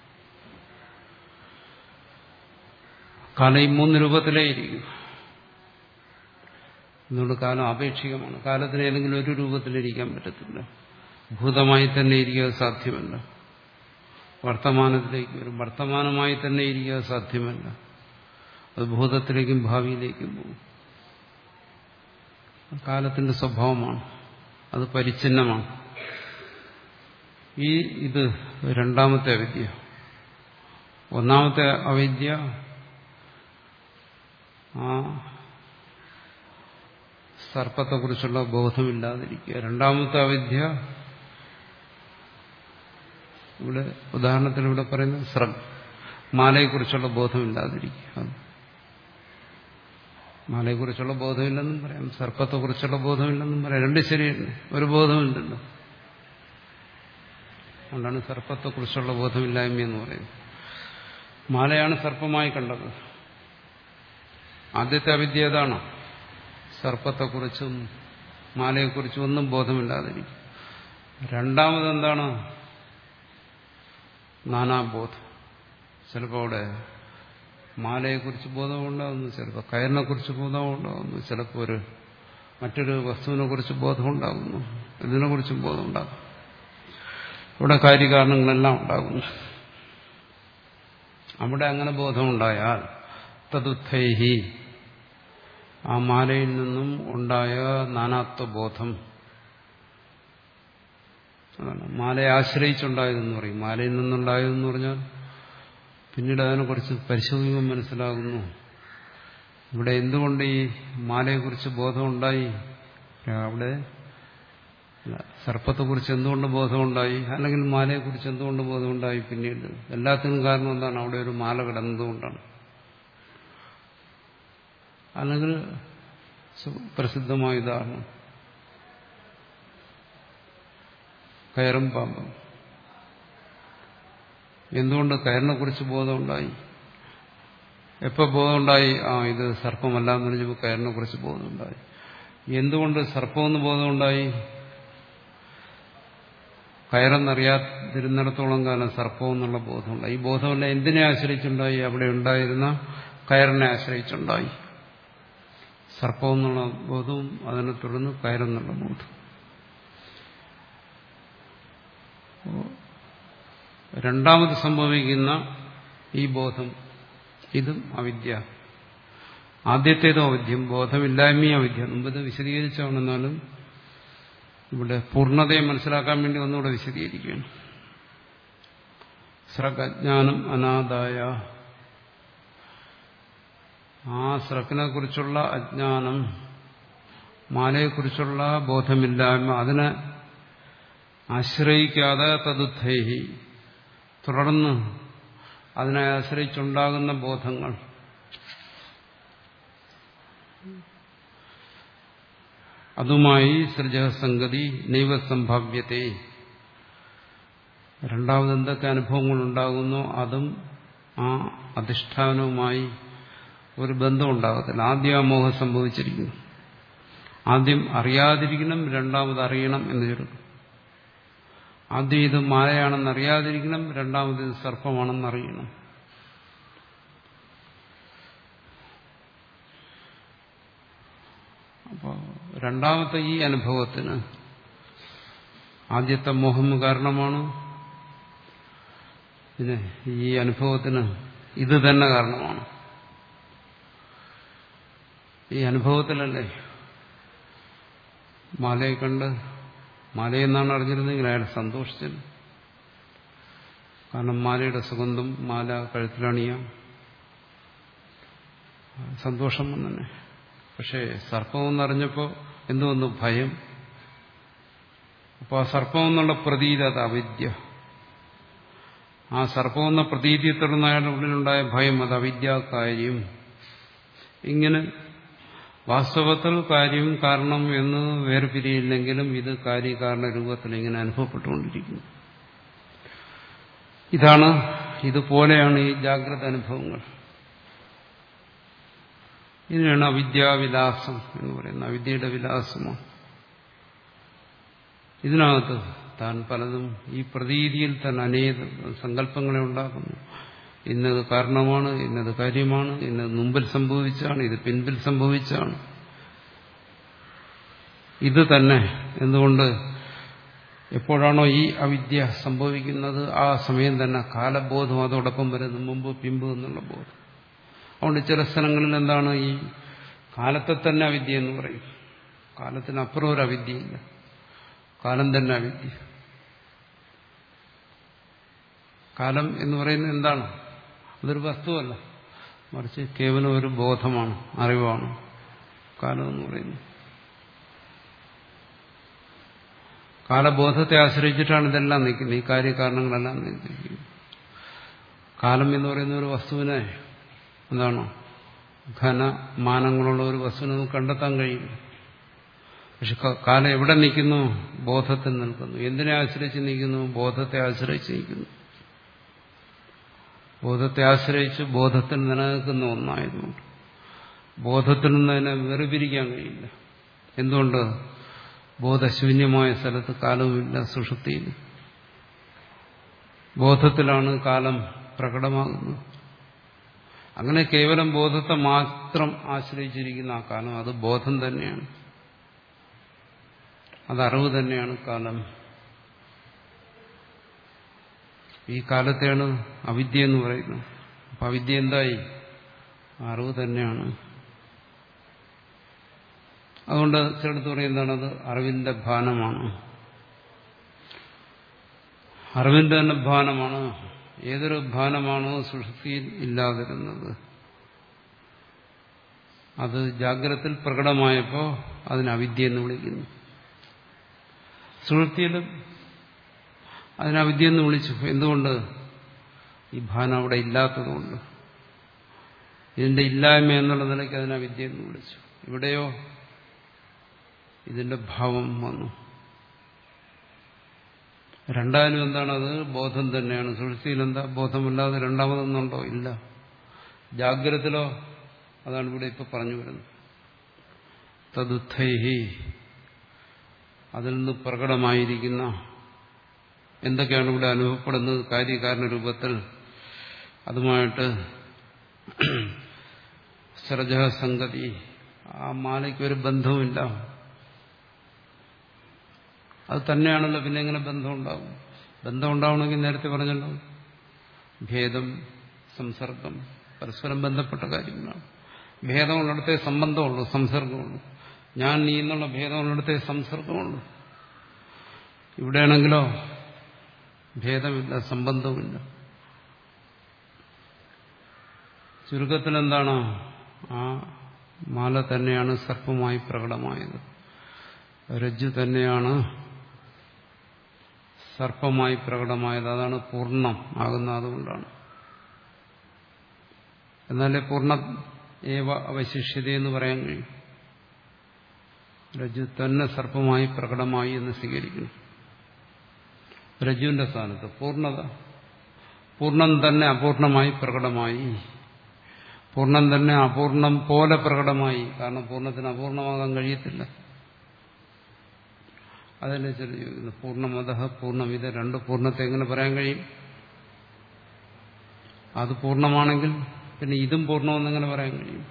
കാലം ഈ മൂന്ന് രൂപത്തിലേ ഇരിക്കും. അതുകൊണ്ട് കാലം ആപേക്ഷികമാണ്. കാലത്തിന് ഏതെങ്കിലും ഒരു രൂപത്തിലിരിക്കാൻ പറ്റത്തില്ല. ഭൂതമായി തന്നെ ഇരിക്കുക സാധ്യമല്ല. വർത്തമാനത്തിലേക്ക് വരും, വർത്തമാനമായി തന്നെ ഇരിക്കുക സാധ്യമല്ല. അത് ഭൂതത്തിലേക്കും ഭാവിയിലേക്കും പോകും. കാലത്തിന്റെ സ്വഭാവമാണ്, അത് പരിച്ഛിന്നമാണ്. ഈ ഇത് രണ്ടാമത്തെ അവിദ്യ. ഒന്നാമത്തെ അവിദ്യ ആ സർപ്പത്തെക്കുറിച്ചുള്ള ബോധമില്ലാതിരിക്കുക. രണ്ടാമത്തെ അവിദ്യ ഇവിടെ ഉദാഹരണത്തിന് ഇവിടെ പറയുന്നത് സ്രഗ്, മാലയെക്കുറിച്ചുള്ള ബോധമില്ലാതിരിക്കുക. മാലയെക്കുറിച്ചുള്ള ബോധമില്ലെന്നും പറയാം, സർപ്പത്തെക്കുറിച്ചുള്ള ബോധമില്ലെന്നും പറയാം. രണ്ട് ശരിയല്ല, ഒരു ബോധമില്ലല്ലോ. അതുകൊണ്ടാണ് സർപ്പത്തെക്കുറിച്ചുള്ള ബോധമില്ലായ്മ എന്ന് പറയുന്നത്. മാലയാണ് സർപ്പമായി കണ്ടത്. ആദ്യത്തെ അവിദ്യ ഏതാണ്? സർപ്പത്തെക്കുറിച്ചും മാലയെക്കുറിച്ചും ഒന്നും ബോധമില്ലാതിരിക്കും. രണ്ടാമതെന്താണ്? നാനാബോധം. ചിലപ്പോൾ അവിടെ മാലയെക്കുറിച്ച് ബോധമുണ്ടാകുന്നു, ചിലപ്പോൾ കയറിനെക്കുറിച്ച് ബോധമുണ്ടാകുന്നു, ചിലപ്പോൾ ഒരു മറ്റൊരു വസ്തുവിനെ കുറിച്ച് ബോധമുണ്ടാകുന്നു, ഇതിനെക്കുറിച്ചും ബോധമുണ്ടാകും. ഇവിടെ കാര്യകാരണങ്ങളെല്ലാം ഉണ്ടാകുന്നു. അവിടെ അങ്ങനെ ബോധമുണ്ടായാൽ തദുത്ഥൈഹി, ആ മാലയിൽ നിന്നും ഉണ്ടായ നാനാത്വബോധം, അതാണ് മാലയെ ആശ്രയിച്ചുണ്ടായതെന്ന് പറയും. മാലയിൽ നിന്നുണ്ടായതെന്ന് പറഞ്ഞാൽ പിന്നീട് അതിനെക്കുറിച്ച് പരിശോധിക്കുമ്പോൾ മനസ്സിലാകുന്നു ഇവിടെ എന്തുകൊണ്ട് ഈ മാലയെക്കുറിച്ച് ബോധമുണ്ടായി. അവിടെ സർപ്പത്തെക്കുറിച്ച് എന്തുകൊണ്ട് ബോധമുണ്ടായി, അല്ലെങ്കിൽ മാലയെക്കുറിച്ച് എന്തുകൊണ്ട് ബോധമുണ്ടായി. പിന്നീട് എല്ലാത്തിനും കാരണം എന്താണ്? അവിടെ ഒരു മാല കിടന്നതുകൊണ്ടാണ്. അല്ലെങ്കിൽ പ്രസിദ്ധമായ ഉദാഹരണം കയറും പാമ്പും. എന്തുകൊണ്ട് കയറിനെ കുറിച്ച് ബോധമുണ്ടായി? എപ്പോൾ ബോധമുണ്ടായി? ആ ഇത് സർപ്പമല്ല എന്ന് പറഞ്ഞപ്പോൾ കയറിനെ കുറിച്ച് ബോധമുണ്ടായി. എന്തുകൊണ്ട് സർപ്പമെന്ന് ബോധമുണ്ടായി? കയറെന്നറിയാതിരുന്നിടത്തോളം കാലം സർപ്പം എന്നുള്ള ബോധമുണ്ടായി. ഈ ബോധമല്ല എന്തിനെ ആശ്രയിച്ചുണ്ടായി? അവിടെ ഉണ്ടായിരുന്ന കയറിനെ ആശ്രയിച്ചുണ്ടായി. സർപ്പം എന്നുള്ള ബോധവും അതിനെ തുടർന്ന് കയറെന്നുള്ള ബോധം. രണ്ടാമത് സംഭവിക്കുന്ന ഈ ബോധം, ഇതും അവിദ്യ. ആദ്യത്തേതും അവിദ്യം, ബോധമില്ലായ്മയും അവിദ്യ. മുമ്പത് വിശദീകരിച്ചാണെന്നാലും ഇവിടെ പൂർണ്ണതയെ മനസ്സിലാക്കാൻ വേണ്ടി ഒന്നുകൂടെ വിശദീകരിക്കുകയാണ്. സ്രഗജ്ഞാനം അനാദായ, ആ സ്രക്കിനെ കുറിച്ചുള്ള അജ്ഞാനം, മാലയെക്കുറിച്ചുള്ള ബോധമില്ലായ്മ, അതിനെ ആശ്രയിക്കാതെ തദുത്ഥൈഹി, തുടർന്ന് അതിനെ ആശ്രയിച്ചുണ്ടാകുന്ന ബോധങ്ങൾ, അതുമായി സൃജസംഗതി നൈവ സംഭാവ്യത്തെ. രണ്ടാമത് എന്തൊക്കെ അനുഭവങ്ങൾ ഉണ്ടാകുന്നോ അതും ആ അധിഷ്ഠാനവുമായി ഒരു ബന്ധം ഉണ്ടാകത്തില്ല. ആദ്യം ആ മോഹം സംഭവിച്ചിരിക്കുന്നു. ആദ്യം അറിയാതിരിക്കണം, രണ്ടാമത് അറിയണം എന്ന് ചുരുക്കം. ആദ്യം ഇത് മായയാണെന്ന് അറിയാതിരിക്കണം, രണ്ടാമത് ഇത് സർപ്പമാണെന്ന് അറിയണം. അപ്പോൾ രണ്ടാമത്തെ ഈ അനുഭവത്തിന് ആദ്യത്തെ മോഹം കാരണമാണ്. പിന്നെ ഈ അനുഭവത്തിന് ഇത് തന്നെ കാരണമാണ്. ഈ അനുഭവത്തിലല്ലേ മാലയെ കണ്ട് മാലയെന്നാണ് അറിഞ്ഞിരുന്നെങ്കിൽ അയാൾ സന്തോഷിച്ചത്. കാരണം മാലയുടെ സുഗന്ധം മാല കഴുത്തിലണിയാം, സന്തോഷം തന്നെ. പക്ഷേ സർപ്പമെന്നറിഞ്ഞപ്പോൾ എന്തു വന്നു? ഭയം. അപ്പോൾ ആ സർപ്പമെന്നുള്ള പ്രതീതി അത് അവിദ്യ. ആ സർപ്പമെന്ന പ്രതീതിയെ തുടർന്ന് അയാളുടെ ഉള്ളിലുണ്ടായ ഭയം അത് അവിദ്യാകാര്യം. ഇങ്ങനെ വാസ്തവത്തിൽ കാര്യം കാരണം എന്ന് വേർപിരിയില്ലെങ്കിലും ഇത് കാര്യകാരണ രൂപത്തിൽ ഇങ്ങനെ അനുഭവപ്പെട്ടുകൊണ്ടിരിക്കുന്നു. ഇതാണ്, ഇതുപോലെയാണ് ഈ ജാഗ്രത അനുഭവങ്ങൾ. ഇതിനാണ് അവിദ്യാവിലാസം എന്ന് പറയുന്നത്. അവിദ്യയുടെ വിലാസമാണ്. ഇതിനകത്ത് താൻ പലതും ഈ പ്രതീതിയിൽ തന്നെ അനേക സങ്കല്പങ്ങളെ ഉണ്ടാക്കുന്നു. ഇന്നത് കാരണമാണ്, ഇന്നത് കാര്യമാണ്, ഇന്നത് മുമ്പിൽ സംഭവിച്ചാണ്, ഇത് പിൻപിൽ സംഭവിച്ചാണ്. ഇത് തന്നെ എന്തുകൊണ്ട് എപ്പോഴാണോ ഈ അവിദ്യ സംഭവിക്കുന്നത് ആ സമയം തന്നെ കാലബോധം അതോടൊപ്പം വരുന്നു, മുമ്പ് പിമ്പ് എന്നുള്ള ബോധം. അതുകൊണ്ട് ചില സ്ഥലങ്ങളിൽ എന്താണ് ഈ കാലത്തെ തന്നെ അവിദ്യ എന്ന് പറയും. കാലത്തിനപ്പുറം ഒരു അവിദ്യയില്ല, കാലം തന്നെ അവിദ്യ. കാലം എന്ന് പറയുന്നത് എന്താണ്? അതൊരു വസ്തുവല്ല, മറിച്ച് കേവലം ഒരു ബോധമാണ്, അറിവാണ് കാലം എന്ന് പറയുന്നത്. കാലബോധത്തെ ആശ്രയിച്ചിട്ടാണ് ഇതെല്ലാം നിൽക്കുന്നത്, ഈ കാര്യകാരണങ്ങളെല്ലാം നിൽക്കുന്നത്. കാലം എന്ന് പറയുന്ന ഒരു വസ്തുവിനെ എന്താണ് ഘന മാനങ്ങളുള്ള ഒരു വസ്തുവിനെ നമുക്ക് കണ്ടെത്താൻ കഴിയും. പക്ഷെ കാലം എവിടെ നിൽക്കുന്നു? ബോധത്തിൽ നിൽക്കുന്നു. എന്തിനെ ആശ്രയിച്ച് നിൽക്കുന്നു? ബോധത്തെ ആശ്രയിച്ച് നിൽക്കുന്നു. ബോധത്തെ ആശ്രയിച്ച് ബോധത്തിൽ നിലനിൽക്കുന്ന ഒന്നായതുകൊണ്ട് ബോധത്തിൽ നിന്ന് അതിനെ വേർപിരിക്കാൻ കഴിയില്ല. എന്തുകൊണ്ട്? ബോധശൂന്യമായ സ്ഥലത്ത് കാലവുമില്ല, സുഷുപ്തിയിൽ. ബോധത്തിലാണ് കാലം പ്രകടമാകുന്നത്. അങ്ങനെ കേവലം ബോധത്തെ മാത്രം ആശ്രയിച്ചിരിക്കുന്ന ആ കാലം അത് ബോധം തന്നെയാണ്, അത് അറിവ് തന്നെയാണ് കാലം. ഈ കാലത്തെയാണ് അവിദ്യ എന്ന് പറയുന്നത്. അപ്പൊ അവിദ്യ എന്തായി? അറിവ് തന്നെയാണ്. അതുകൊണ്ട് ചിലടത്ത് പറയും എന്താണത്? അറിവിന്റെ ഭാനമാണ്. അറിവിന്റെ തന്നെ ഭാനമാണ്. ഏതൊരു ഭാനമാണോ സുഷുപ്തിയിൽ ഇല്ലാതിരുന്നത് അത് ജാഗ്രതയിൽ പ്രകടമായപ്പോൾ അതിന് അവിദ്യ എന്ന് വിളിക്കുന്നു. സുഷുപ്തിയിലും അതിന് അവിദ്യ എന്ന് വിളിച്ചു. എന്തുകൊണ്ട്? ഈ ഭാനം അവിടെ ഇല്ലാത്തതുകൊണ്ട്. ഇതിന്റെ ഇല്ലായ്മ എന്നുള്ള നിലയ്ക്ക് അതിനെ അവിദ്യ എന്ന് വിളിച്ചു. ഇവിടെയോ ഇതിന്റെ ഭാവം വന്നു. രണ്ടായാലും എന്താണത്? ബോധം തന്നെയാണ്. സുഷുപ്തിയിൽ എന്താ ബോധമില്ലാതെ രണ്ടാമതൊന്നുണ്ടോ? ഇല്ല. ജാഗ്രതയിലോ അതാണ് ഇവിടെ ഇപ്പൊ പറഞ്ഞു വരുന്നത്. തദുദ്ധൈഹി, അതിൽ നിന്ന് പ്രകടമായിരിക്കുന്ന എന്തൊക്കെയാണ് ഇവിടെ അനുഭവപ്പെടുന്നത് കാര്യകാരണ രൂപത്തിൽ, അതുമായിട്ട് സൃജസംഗതി, ആ മാലയ്ക്കൊരു ബന്ധവുമില്ല. അത് തന്നെയാണല്ലോ. പിന്നെ എങ്ങനെ ബന്ധം ഉണ്ടാകും? ബന്ധം ഉണ്ടാവണമെങ്കിൽ നേരത്തെ പറഞ്ഞല്ലോ, ഭേദം, സംസർഗം പരസ്പരം ബന്ധപ്പെട്ട കാര്യങ്ങളാണ്. ഭേദമുള്ളിടത്തേ സംബന്ധമുള്ളൂ, സംസർഗമുള്ളൂ. ഞാൻ നീ എന്നുള്ള ഭേദമുള്ളിടത്തേ സംസർഗമുള്ളൂ. ഇവിടെയാണെങ്കിലോ ഭേദമില്ല, സംബന്ധവുമില്ല. ചുരുക്കത്തിൽ എന്താണ്? ആ മാല തന്നെയാണ് സർപ്പമായി പ്രകടമായത്. രജ്ജു തന്നെയാണ് സർപ്പമായി പ്രകടമായത്. അതാണ് പൂർണ്ണം ആകുന്നത്. അതുകൊണ്ടാണ്. എന്നാലേ പൂർണ്ണ ഏവ അവശിഷ്യതയെന്ന് പറയാൻ കഴിയും. രജ്ജു തന്നെ സർപ്പമായി പ്രകടമായി എന്ന് സ്വീകരിക്കുന്നു. രജ്ജുവിന്റെ സ്ഥാനത്ത് പൂർണ്ണത, പൂർണ്ണം തന്നെ അപൂർണമായി പ്രകടമായി, പൂർണ്ണം തന്നെ അപൂർണം പോലെ പ്രകടമായി. കാരണം പൂർണ്ണത്തിന് അപൂർണമാകാൻ കഴിയത്തില്ല. അതല്ലേ ചില ചോദിക്കുന്നു, പൂർണ്ണമതഃ പൂർണ്ണമിത, രണ്ട് പൂർണ്ണത്തെ എങ്ങനെ പറയാൻ കഴിയും? അത് പൂർണ്ണമാണെങ്കിൽ പിന്നെ ഇതും പൂർണ്ണമെന്നെങ്ങനെ പറയാൻ കഴിയും?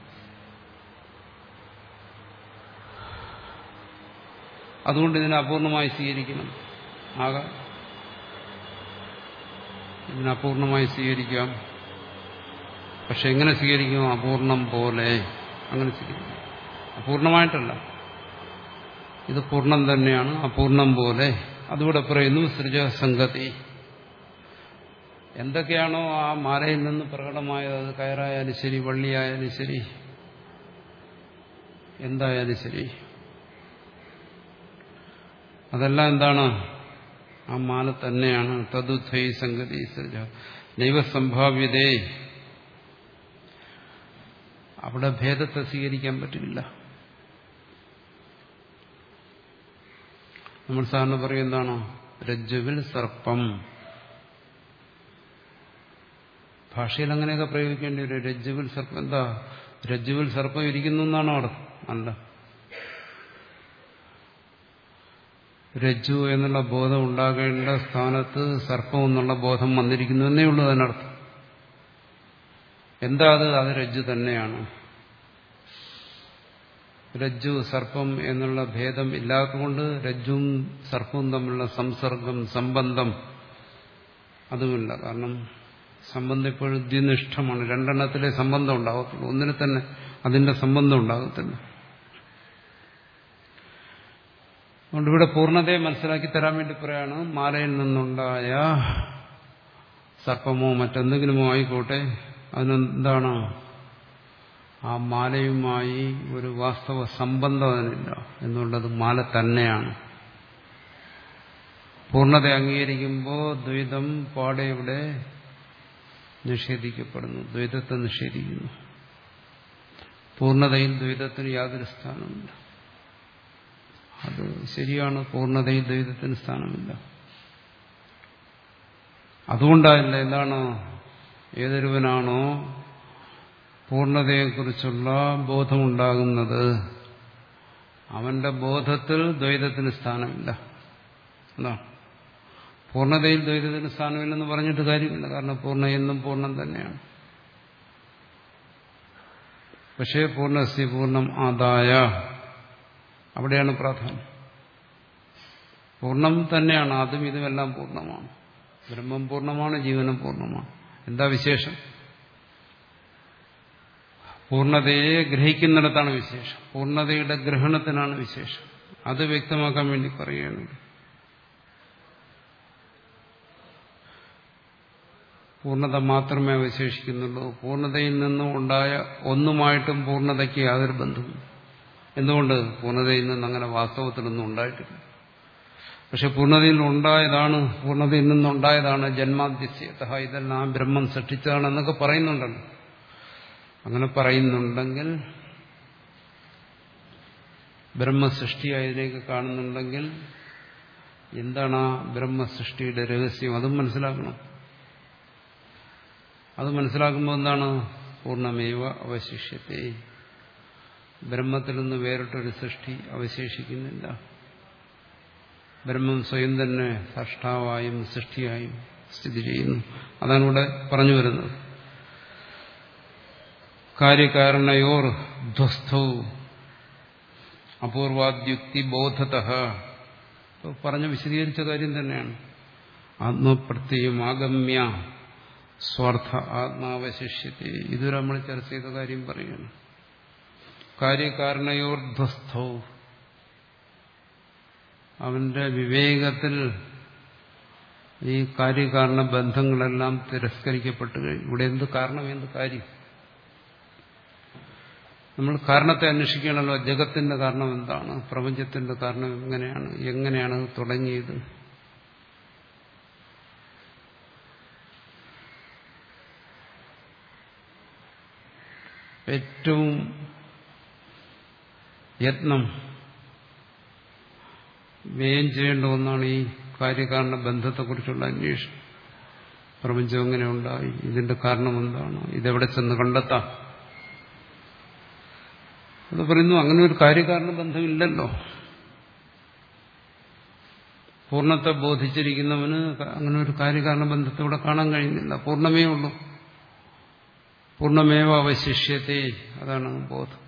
അതുകൊണ്ട് ഇതിനെ അപൂർണമായി സ്വീകരിക്കണം. ആകാം, ഇതിനെ അപൂർണമായി സ്വീകരിക്കാം. പക്ഷെ എങ്ങനെ സ്വീകരിക്കും? അപൂർണം പോലെ. അങ്ങനെ സ്വീകരിക്കും. അപൂർണമായിട്ടല്ല, ഇത് പൂർണ്ണം തന്നെയാണ്, അപൂർണം പോലെ. അതുകൂടെ പറയുന്നു സൃജസംഗതി. എന്തൊക്കെയാണോ ആ മാലയിൽ നിന്ന് പ്രകടമായത്, അത് കയറായാലും ശരി, വള്ളിയായാലും ശരി, എന്തായാലും ശരി, അതെല്ലാം എന്താണ്? ആ മാല തന്നെയാണ്. തദുദ്ധൈ സംഗതി നൈവസംഭാവ്യതേ. അവിടെ ഭേദത്തെ സ്വീകരിക്കാൻ പറ്റില്ല. നമ്മൾ സാധാരണ പറയും എന്താണോ? രജ്ജുവിൽ സർപ്പം. ഭാഷയിൽ അങ്ങനെയൊക്കെ പ്രയോഗിക്കേണ്ടി വരും. രജ്ജുവിൽ സർപ്പം. എന്താ രജ്ജുവിൽ സർപ്പം ഇരിക്കുന്നു എന്നാണോ അർത്ഥം? അല്ല. രജ്ജു എന്നുള്ള ബോധം ഉണ്ടാകേണ്ട സ്ഥാനത്ത് സർപ്പം എന്നുള്ള ബോധം വന്നിരിക്കുന്നു എന്നേ ഉള്ളൂ അതിനർത്ഥം. എന്താ അത്? അത് രജ്ജു തന്നെയാണ്. രജ്ജു സർപ്പം എന്നുള്ള ഭേദം ഇല്ലാത്തതുകൊണ്ട് രജ്ജുവും സർപ്പവും തമ്മിലുള്ള സംസർഗം, സംബന്ധം അതുമില്ല. കാരണം സംബന്ധം ഇപ്പോഴും ദ്വിനിഷ്ഠമാണ്. രണ്ടെണ്ണത്തിലെ സംബന്ധം ഉണ്ടാകത്തുള്ളൂ, ഒന്നിനെ തന്നെ അതിന്റെ സംബന്ധം ഉണ്ടാകത്തില്ല. അതുകൊണ്ട് ഇവിടെ പൂർണ്ണതയെ മനസ്സിലാക്കി തരാൻ വേണ്ടി പറയാണ്, മാലയിൽ നിന്നുണ്ടായ സർപ്പമോ മറ്റെന്തെങ്കിലുമോ ആയിക്കോട്ടെ, അതിനെന്താണ്? ആ മാലയുമായി ഒരു വാസ്തവ സംബന്ധം അതിനില്ല. എന്നുള്ളത് മാല തന്നെയാണ്. പൂർണ്ണത അംഗീകരിക്കുമ്പോൾ ദ്വൈതം പാടെ ഇവിടെ നിഷേധിക്കപ്പെടുന്നു. ദ്വൈതത്തെ നിഷേധിക്കുന്നു. പൂർണ്ണതയിൽ ദ്വൈതത്തിന് യാതൊരു സ്ഥാനമില്ല. അത് ശരിയാണ്, പൂർണ്ണതയിൽ ദ്വൈതത്തിന് സ്ഥാനമില്ല. അതുകൊണ്ടായില്ല എന്താണ്? ഏതൊരുവനാണോ പൂർണ്ണതയെക്കുറിച്ചുള്ള ബോധമുണ്ടാകുന്നത്, അവന്റെ ബോധത്തിൽ ദ്വൈതത്തിന് സ്ഥാനമില്ല. എന്താ? പൂർണ്ണതയിൽ ദ്വൈതത്തിന് സ്ഥാനമില്ലെന്ന് പറഞ്ഞിട്ട് കാര്യമില്ല. കാരണം പൂർണ്ണ എന്നും പൂർണ്ണം തന്നെയാണ്. പക്ഷേ പൂർണ്ണസ്യ പൂർണ്ണം ആദായ, അവിടെയാണ് പ്രാധാന്യം. പൂർണ്ണം തന്നെയാണ്. അതും ഇതുമെല്ലാം പൂർണ്ണമാണ്. ബ്രഹ്മം പൂർണ്ണമാണ്, ജീവനും പൂർണ്ണമാണ്. എന്താ വിശേഷം? പൂർണ്ണതയെ ഗ്രഹിക്കുന്നിടത്താണ് വിശേഷം. പൂർണ്ണതയുടെ ഗ്രഹണത്തിനാണ് വിശേഷം. അത് വ്യക്തമാക്കാൻ വേണ്ടി പറയുകയാണ്. പൂർണ്ണത മാത്രമേ അവശേഷിക്കുന്നുള്ളൂ. പൂർണ്ണതയിൽ നിന്നും ഉണ്ടായ ഒന്നുമായിട്ടും പൂർണ്ണതയ്ക്ക് യാതൊരു ബന്ധവും. എന്തുകൊണ്ട്? പൂർണ്ണതയിൽ നിന്ന് അങ്ങനെ വാസ്തവത്തിലൊന്നും ഉണ്ടായിട്ടില്ല. പക്ഷെ പൂർണ്ണതയിൽ ഉണ്ടായതാണ്, പൂർണ്ണതയിൽ നിന്നുണ്ടായതാണ് ജന്മാദ്യസ്യതഃ, ഇതെല്ലാം ബ്രഹ്മം സൃഷ്ടിച്ചതാണെന്നൊക്കെ പറയുന്നുണ്ടല്ലോ. അങ്ങനെ പറയുന്നുണ്ടെങ്കിൽ, ബ്രഹ്മസൃഷ്ടിയായതിലേക്ക് കാണുന്നുണ്ടെങ്കിൽ എന്താണ് ആ ബ്രഹ്മസൃഷ്ടിയുടെ രഹസ്യം? അതും മനസ്സിലാക്കണം. അത് മനസ്സിലാക്കുമ്പോൾ എന്താണ്? പൂർണ്ണമേവ അവശിഷ്യത്തെ. ബ്രഹ്മത്തിൽ നിന്ന് വേറിട്ടൊരു സൃഷ്ടി അവശേഷിക്കുന്നില്ല. ബ്രഹ്മം സ്വയം തന്നെ സൃഷ്ടാവായും സൃഷ്ടിയായും സ്ഥിതി ചെയ്യുന്നു. അതാണ് ഇവിടെ പറഞ്ഞു വരുന്നത്. കാര്യകാരണയോർ ധ്വസ്ഥൗ അപൂർവാദ്യുക്തി ബോധതഃ. പറഞ്ഞ് വിശദീകരിച്ച കാര്യം തന്നെയാണ്. ആത്മപ്രത്യയം ആഗമ്യ സ്വാർത്ഥ ആത്മാവശിഷ്യത്തെ. ഇതുവരെ നമ്മൾ ചർച്ച ചെയ്ത കാര്യം പറയുകയാണ്. കാര്യകാരണയോർ ധ്വസ്ഥൗ, അവന്റെ വിവേകത്തിൽ ഈ കാര്യകാരണ ബന്ധങ്ങളെല്ലാം തിരസ്കരിക്കപ്പെട്ടു കഴിഞ്ഞു. ഇവിടെ എന്ത് കാരണം, എന്ത് കാര്യം? നമ്മൾ കാരണത്തെ അന്വേഷിക്കണമല്ലോ. ജഗത്തിന്റെ കാരണം എന്താണ്? പ്രപഞ്ചത്തിന്റെ കാരണം എങ്ങനെയാണ്? എങ്ങനെയാണ് അത് തുടങ്ങിയത്? ഏറ്റവും യത്നം വ്യയം ചെയ്യേണ്ട ഒന്നാണ് ഈ കാര്യകാരണ ബന്ധത്തെക്കുറിച്ചുള്ള അന്വേഷണം. പ്രപഞ്ചം എങ്ങനെ ഉണ്ടായി? ഇതിന്റെ കാരണം എന്താണ്? ഇതെവിടെ ചെന്ന് കണ്ടെത്താം? അത് പറയുന്നു, അങ്ങനെ ഒരു കാര്യകാരണ ബന്ധമില്ലല്ലോ. പൂർണ്ണത്തെ ബോധിച്ചിരിക്കുന്നവന് അങ്ങനെ ഒരു കാര്യകാരണ ബന്ധത്തെ ഇവിടെ കാണാൻ കഴിയുന്നില്ല. പൂർണ്ണമേ ഉള്ളൂ. പൂർണ്ണമേവ അവശിഷ്യത്തെ. അതാണ് ബോധം.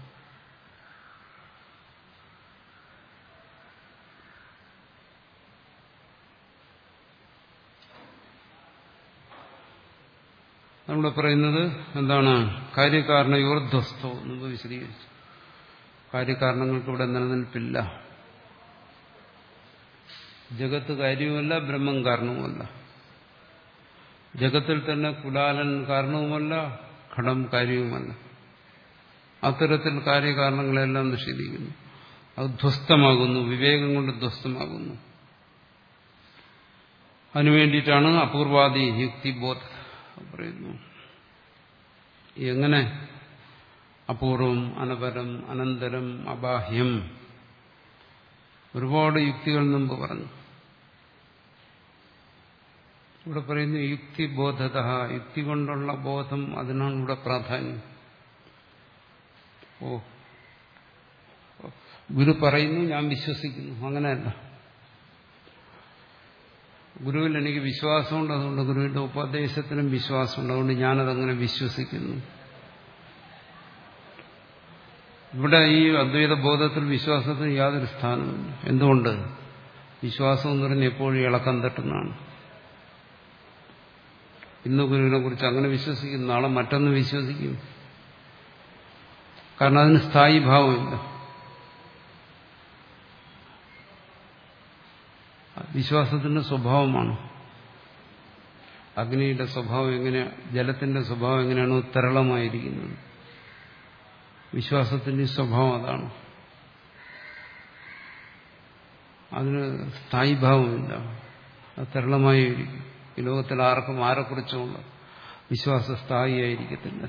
നമ്മളിവിടെ പറയുന്നത് എന്താണ്? കാര്യകാരണയോർധ്വസ്ഥോ എന്ന് വിശദീകരിച്ചു. കാര്യകാരണങ്ങൾക്ക് ഇവിടെ നിലനിൽപ്പില്ല. ജഗത്ത് കാര്യവുമല്ല, ബ്രഹ്മം കാരണവുമല്ല. ജഗത്തിൽ തന്നെ കുലാലൻ കാരണവുമല്ല, ഘടം കാര്യവുമല്ല. അത്തരത്തിൽ കാര്യകാരണങ്ങളെല്ലാം നിഷേധിക്കുന്നു. അത് ധ്വസ്തമാകുന്നു, വിവേകം കൊണ്ട് ധ്വസ്തമാകുന്നു. അതിനുവേണ്ടിയിട്ടാണ് അപൂർവാദി യുക്തിബോധ പറയുന്നു. എങ്ങനെ അപൂർവം, അനപരം, അനന്തരം, അബാഹ്യം, ഒരുപാട് യുക്തികൾ മുമ്പ് പറഞ്ഞു. ഇവിടെ പറയുന്നു യുക്തിബോധത, യുക്തി കൊണ്ടുള്ള ബോധം, അതിനാണ് ഇവിടെ പ്രാധാന്യം. ഓ, ഗുരു പറയുന്നു, ഞാൻ വിശ്വസിക്കുന്നു, അങ്ങനെയല്ല. ഗുരുവിൽ എനിക്ക് വിശ്വാസമുണ്ട്, അതുകൊണ്ട് ഗുരുവിന്റെ ഉപദേശത്തിനും വിശ്വാസമുണ്ട്, അതുകൊണ്ട് ഞാനതങ്ങനെ വിശ്വസിക്കുന്നു. ഇവിടെ ഈ അദ്വൈത ബോധത്തിൽ വിശ്വാസത്തിന് യാതൊരു സ്ഥാനമില്ല. എന്തുകൊണ്ട്? വിശ്വാസം എന്ന് പറഞ്ഞാൽ എപ്പോഴും ഇളക്കം തട്ടുന്നതാണ്. ഇന്ന് ഗുരുവിനെ കുറിച്ച് അങ്ങനെ വിശ്വസിക്കും, നാളെ മറ്റൊന്ന് വിശ്വസിക്കും. കാരണം അതിന് സ്ഥായി ഭാവമില്ല. വിശ്വാസത്തിന്റെ സ്വഭാവമാണ്. അഗ്നിയുടെ സ്വഭാവം എങ്ങനെയാ, ജലത്തിന്റെ സ്വഭാവം എങ്ങനെയാണോ തരളമായിരിക്കുന്നത്, വിശ്വാസത്തിന്റെ സ്വഭാവം അതാണ്. അതിന് സ്ഥായി ഭാവമില്ല, അത് തരളമായിരിക്കും. ഈ ലോകത്തിൽ ആർക്കും ആരെക്കുറിച്ചുമുള്ള വിശ്വാസം സ്ഥായിയായിരിക്കത്തില്ല.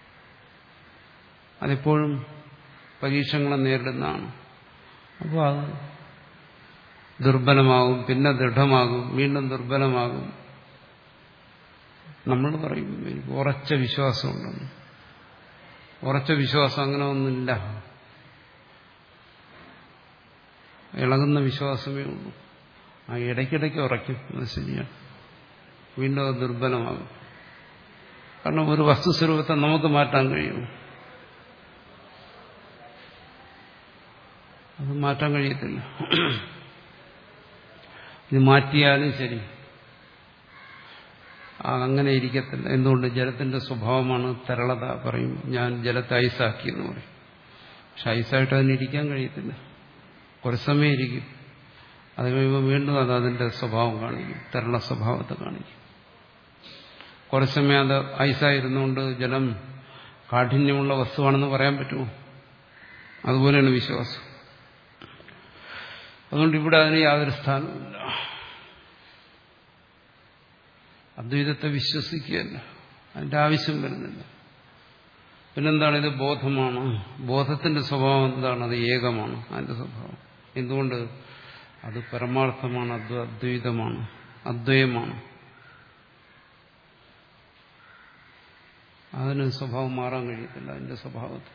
അതെപ്പോഴും പരീക്ഷണങ്ങളെ നേരിടുന്നതാണ്. അപ്പോൾ അത് ദുർബലമാകും, പിന്നെ ദൃഢമാകും, വീണ്ടും ദുർബലമാകും. നമ്മൾ പറയും എനിക്ക് ഉറച്ച വിശ്വാസമുണ്ടെന്ന്. ഉറച്ച വിശ്വാസം അങ്ങനെ ഒന്നുമില്ല. ഇളകുന്ന വിശ്വാസമേ ഉള്ളൂ. ആ ഇടയ്ക്കിടയ്ക്ക് ഉറയ്ക്കും, അത് ശരിയാണ്. വീണ്ടും അത് ദുർബലമാകും. കാരണം ഒരു വസ്തുസ്വരൂപത്തെ നമുക്ക് മാറ്റാൻ കഴിയും, അത് മാറ്റാൻ കഴിയത്തില്ല. ഇത് മാറ്റിയാലും ശരി അങ്ങനെ ഇരിക്കത്തില്ല. എന്തുകൊണ്ട്? ജലത്തിന്റെ സ്വഭാവമാണ് തരളത. പറയും ഞാൻ ജലത്തെ ഐസാക്കി എന്ന് പറയും. പക്ഷെ ഐസായിട്ട് അതിനിരിക്കാൻ കഴിയത്തില്ല. കുറച്ച് സമയം ഇരിക്കും, അത് കഴിയുമ്പോൾ വീണ്ടും അത് അതിന്റെ സ്വഭാവം കാണിക്കും, തരള സ്വഭാവത്തെ കാണിക്കും. കുറച്ച് സമയം അത് ഐസായിരുന്നുകൊണ്ട് ജലം കാഠിന്യമുള്ള വസ്തുവാണെന്ന് പറയാൻ പറ്റുമോ? അതുപോലെയാണ് വിശ്വാസം. അതുകൊണ്ട് ഇവിടെ അതിന് യാതൊരു സ്ഥാനമില്ല. അദ്വൈതത്തെ വിശ്വസിക്കുകയല്ല, അതിന്റെ ആവശ്യം വരുന്നില്ല. പിന്നെന്താണ്? ഇത് ബോധമാണ്. ബോധത്തിന്റെ സ്വഭാവം എന്താണ്? അത് ഏകമാണ് അതിന്റെ സ്വഭാവം. എന്തുകൊണ്ട്? അത് പരമാർത്ഥമാണ്, അത് അദ്വൈതമാണ്, അദ്വയമാണ്. അതിന് സ്വഭാവം മാറാൻ കഴിയത്തില്ല, അതിന്റെ സ്വഭാവത്തിൽ.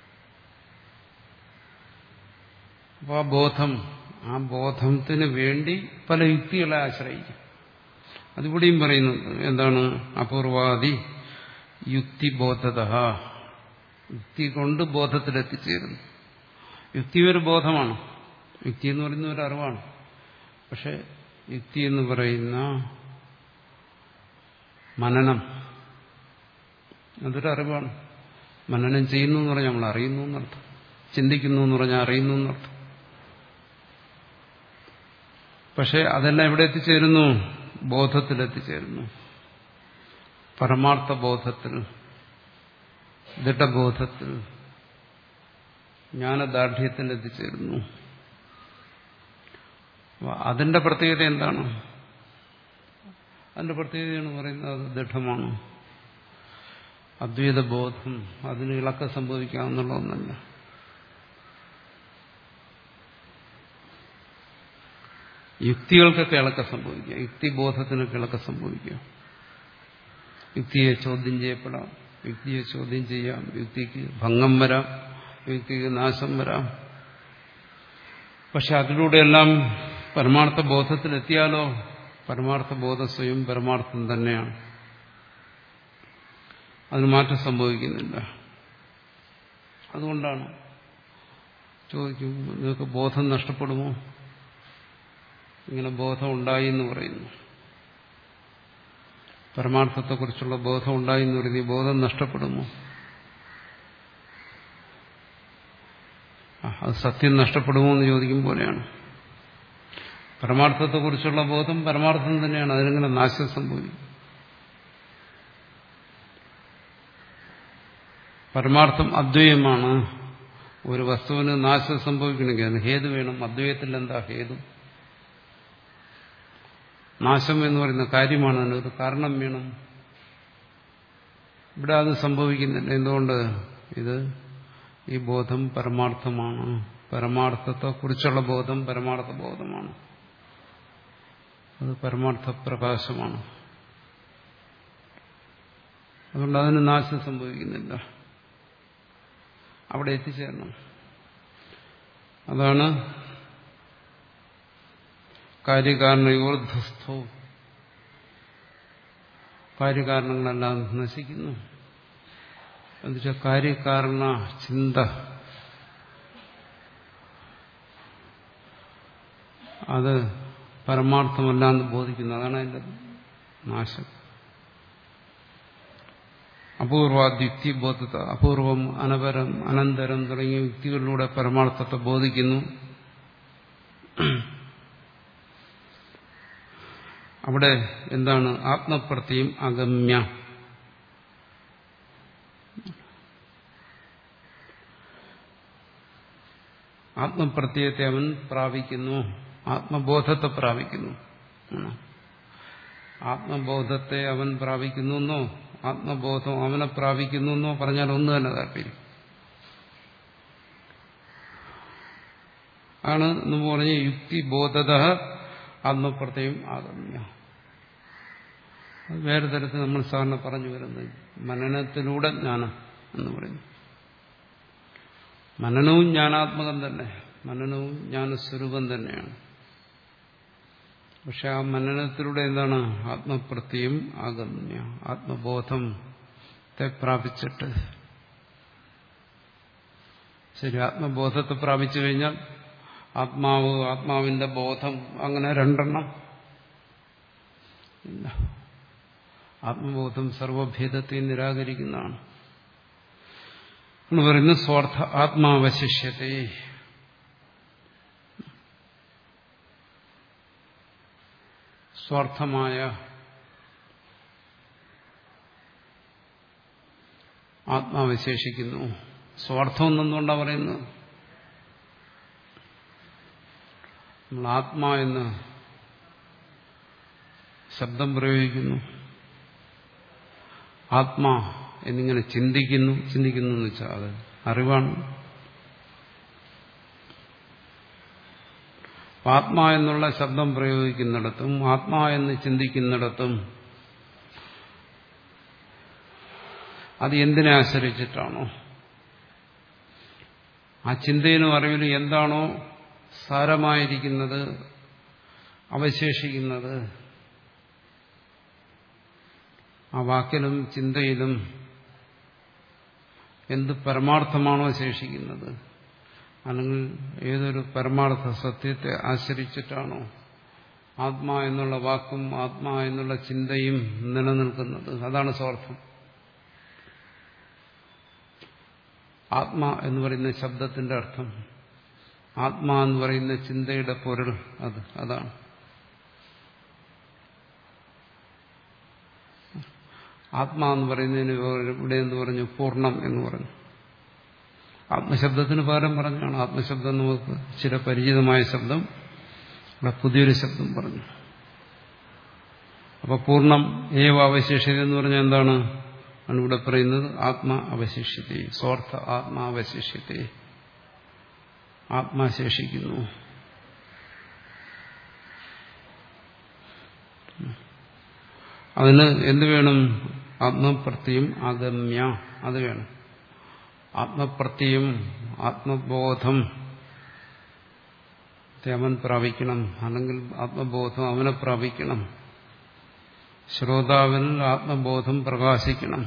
അപ്പോൾ ആ ബോധം, ആ ബോധത്തിന് വേണ്ടി പല യുക്തികളെ ആശ്രയിക്കും. അതിവിടെയും പറയുന്നുണ്ട്. എന്താണ്? അപൂർവാദി യുക്തിബോധത, യുക്തി കൊണ്ട് ബോധത്തിലെത്തിച്ചേരുന്നു. യുക്തി ഒരു ബോധമാണ്, യുക്തി എന്ന് പറയുന്ന ഒരു അറിവാണ്. പക്ഷെ യുക്തി എന്ന് പറയുന്ന മനനം, അതൊരു അറിവാണ്. മനനം ചെയ്യുന്നു എന്ന് പറഞ്ഞാൽ നമ്മൾ അറിയുന്നു എന്നർത്ഥം, ചിന്തിക്കുന്നു എന്ന് പറഞ്ഞാൽ അറിയുന്നു എന്നർത്ഥം. പക്ഷെ അതെല്ലാം എവിടെ എത്തിച്ചേരുന്നു? ബോധത്തിലെത്തിച്ചേരുന്നു. പരമാർത്ഥ ബോധത്തിൽ, ദൃഢബോധത്തിൽ, ജ്ഞാനദാർഢ്യത്തിൽ എത്തിച്ചേരുന്നു. അതിന്റെ പ്രത്യേകത എന്താണ്? അതിന്റെ പ്രത്യേകതയാണ് പറയുന്നത് അത് ദൃഢമാണ്. അദ്വൈത ബോധം അതിന് ഇളക്കം സംഭവിക്കാമെന്നുള്ള ഒന്നല്ല. യുക്തികൾക്കൊക്കെ ഇളക്കം സംഭവിക്കുക, യുക്തിബോധത്തിനൊക്കെ ഇളക്കം സംഭവിക്കുക. യുക്തിയെ ചോദ്യം ചെയ്യപ്പെടാം, യുക്തിയെ ചോദ്യം ചെയ്യാം, യുക്തിക്ക് ഭംഗം വരാം, യുക്തിക്ക് നാശം വരാം. പക്ഷെ അതിലൂടെയെല്ലാം പരമാർത്ഥ ബോധത്തിലെത്തിയാലോ? പരമാർത്ഥ ബോധം സ്വയം പരമാർത്ഥം തന്നെയാണ്, അതിന് മാറ്റം സംഭവിക്കുന്നില്ല. അതുകൊണ്ടാണ് ചോദിക്കും, നിങ്ങൾക്ക് ബോധം നഷ്ടപ്പെടുമോ? ഇങ്ങനെ ബോധം ഉണ്ടായി എന്ന് പറയുന്നു, പരമാർത്ഥത്തെക്കുറിച്ചുള്ള ബോധം ഉണ്ടായി എന്ന് പറയുന്നത്, ഈ ബോധം നഷ്ടപ്പെടുമോ? അത് സത്യം നഷ്ടപ്പെടുമോ എന്ന് ചോദിക്കും പോലെയാണ്. പരമാർത്ഥത്തെക്കുറിച്ചുള്ള ബോധം പരമാർത്ഥം തന്നെയാണ്, അതിനെങ്ങനെ നാശം സംഭവിക്കും? പരമാർത്ഥം അദ്വൈതമാണ്. ഒരു വസ്തുവിന് നാശം സംഭവിക്കണമെങ്കിൽ അതിന് ഹേതു വേണം. അദ്വൈതത്തിൽ എന്താ ഹേതു? നാശം എന്ന് പറയുന്ന കാര്യമാണ്, അതിനൊരു കാരണം വേണം. ഇവിടെ അത് സംഭവിക്കുന്നില്ല. എന്തുകൊണ്ട്? ഇത് ഈ ബോധം പരമാർത്ഥമാണ്. പരമാർത്ഥത്തെ കുറിച്ചുള്ള ബോധം പരമാർത്ഥ ബോധമാണ്. അത് പരമാർത്ഥ പ്രകാശമാണ്. അതുകൊണ്ട് അതിന് നാശം സംഭവിക്കുന്നില്ല. അവിടെ എത്തിച്ചേരണം. അതാണ് കാര്യകാരണയോർധസ്ഥോ. കാര്യകാരണങ്ങളെല്ലാം നശിക്കുന്നു. എന്നുവെച്ചാൽ കാര്യകാരണ ചിന്ത അത് പരമാർത്ഥമല്ലാന്ന് ബോധിക്കുന്നു. അതാണ് അതിന്റെ നാശം. അപൂർവാദ്യുക്തി ബോധത്തെ, അപൂർവം, അനപരം, അനന്തരം തുടങ്ങിയ യുക്തികളിലൂടെ പരമാർത്ഥത്തെ ബോധിക്കുന്നു. അവിടെ എന്താണ്? ആത്മപ്രത്യം അഗമ്യ. ആത്മപ്രത്യയത്തെ അവൻ പ്രാപിക്കുന്നു, ആത്മബോധത്തെ പ്രാപിക്കുന്നു. ആത്മബോധത്തെ അവൻ പ്രാപിക്കുന്നു എന്നോ ആത്മബോധം അവനെ പ്രാപിക്കുന്നു എന്നോ പറഞ്ഞാൽ ഒന്ന് തന്നെ താല്പര്യം ആണ്. എന്ന് പറഞ്ഞ യുക്തിബോധത ആത്മപ്രത്യം ആഗമ്യ. വേറെ തരത്തിൽ നമ്മൾ സാധാരണ പറഞ്ഞു വരുന്നത് മനനത്തിലൂടെ ജ്ഞാനം എന്ന് പറയുന്നു. മനനവും ജ്ഞാനാത്മകം തന്നെ, മനനവും ജ്ഞാനസ്വരൂപം തന്നെയാണ്. പക്ഷെ ആ മനനത്തിലൂടെ എന്താണ്? ആത്മപ്രത്യം ആഗമ്യ, ആത്മബോധത്തെ പ്രാപിച്ചിട്ട്. ശരി, ആത്മബോധത്തെ പ്രാപിച്ചു കഴിഞ്ഞാൽ ആത്മാവ്, ആത്മാവിന്റെ ബോധം, അങ്ങനെ രണ്ടെണ്ണം ഇല്ല. ആത്മബോധം സർവഭേദത്തെ നിരാകരിക്കുന്നതാണ് എന്ന് പറയുന്ന സ്വാർത്ഥ ആത്മാവശിഷ്യത്തെ. സ്വാർത്ഥമായ ആത്മാവശേഷിക്കുന്നു. സ്വാർത്ഥം എന്നെന്തുകൊണ്ടാണ് പറയുന്നത്? നമ്മൾ ആത്മാ എന്ന് ശബ്ദം പ്രയോഗിക്കുന്നു, ആത്മാ എന്നിങ്ങനെ ചിന്തിക്കുന്നു. ചിന്തിക്കുന്നു എന്ന് വെച്ചാൽ അത് അറിവാണ്. ആത്മാ എന്നുള്ള ശബ്ദം പ്രയോഗിക്കുന്നിടത്തും ആത്മാ എന്ന് ചിന്തിക്കുന്നിടത്തും അത് എന്തിനെ ആശ്രയിച്ചിട്ടാണോ? ആ ചിന്തയിലും അറിവിലും എന്താണോ സാരമായിരിക്കുന്നത്, അവശേഷിക്കുന്നത്, ആ വാക്കിലും ചിന്തയിലും എന്ത് പരമാർത്ഥമാണോ ശേഷിക്കുന്നത്, അല്ലെങ്കിൽ ഏതൊരു പരമാർത്ഥ സത്യത്തെ ആശ്രയിച്ചിട്ടാണോ ആത്മാ എന്നുള്ള വാക്കും ആത്മാ എന്നുള്ള ചിന്തയും നിലനിൽക്കുന്നത്, അതാണ് സ്വാർത്ഥം. ആത്മാ എന്ന് പറയുന്ന ശബ്ദത്തിന്റെ അർത്ഥം, ആത്മാ എന്ന് പറയുന്ന ചിന്തയുടെ പൊരുൾ, അത് അതാണ്. ആത്മാ എന്ന് പറയുന്നതിന് ഇവിടെ എന്ന് പറഞ്ഞു പൂർണ്ണം എന്ന് പറഞ്ഞു. ആത്മശബ്ദത്തിന് പകരം പറഞ്ഞാണ്. ആത്മശബ്ദം നമുക്ക് ചില പരിചിതമായ ശബ്ദം, ഇവിടെ പുതിയൊരു ശബ്ദം പറഞ്ഞു. അപ്പൊ പൂർണ്ണം ഏവ അവശേഷിത എന്ന് പറഞ്ഞാൽ എന്താണ്? ആണ് ഇവിടെ പറയുന്നത് ആത്മാ അവശേഷിത, സ്വാർത്ഥ ആത്മാവശേഷിത, ആത്മാശേഷിക്കുന്നു. അതിന് എന്ത് വേണം? ആത്മപ്രത്യം ആഗമ്യ, അത് വേണം. ആത്മപ്രത്യം, ആത്മബോധം അവൻ പ്രാപിക്കണം, അല്ലെങ്കിൽ ആത്മബോധം അവനെ പ്രാപിക്കണം. ശ്രോതാവിൽ ആത്മബോധം പ്രകാശിക്കണം.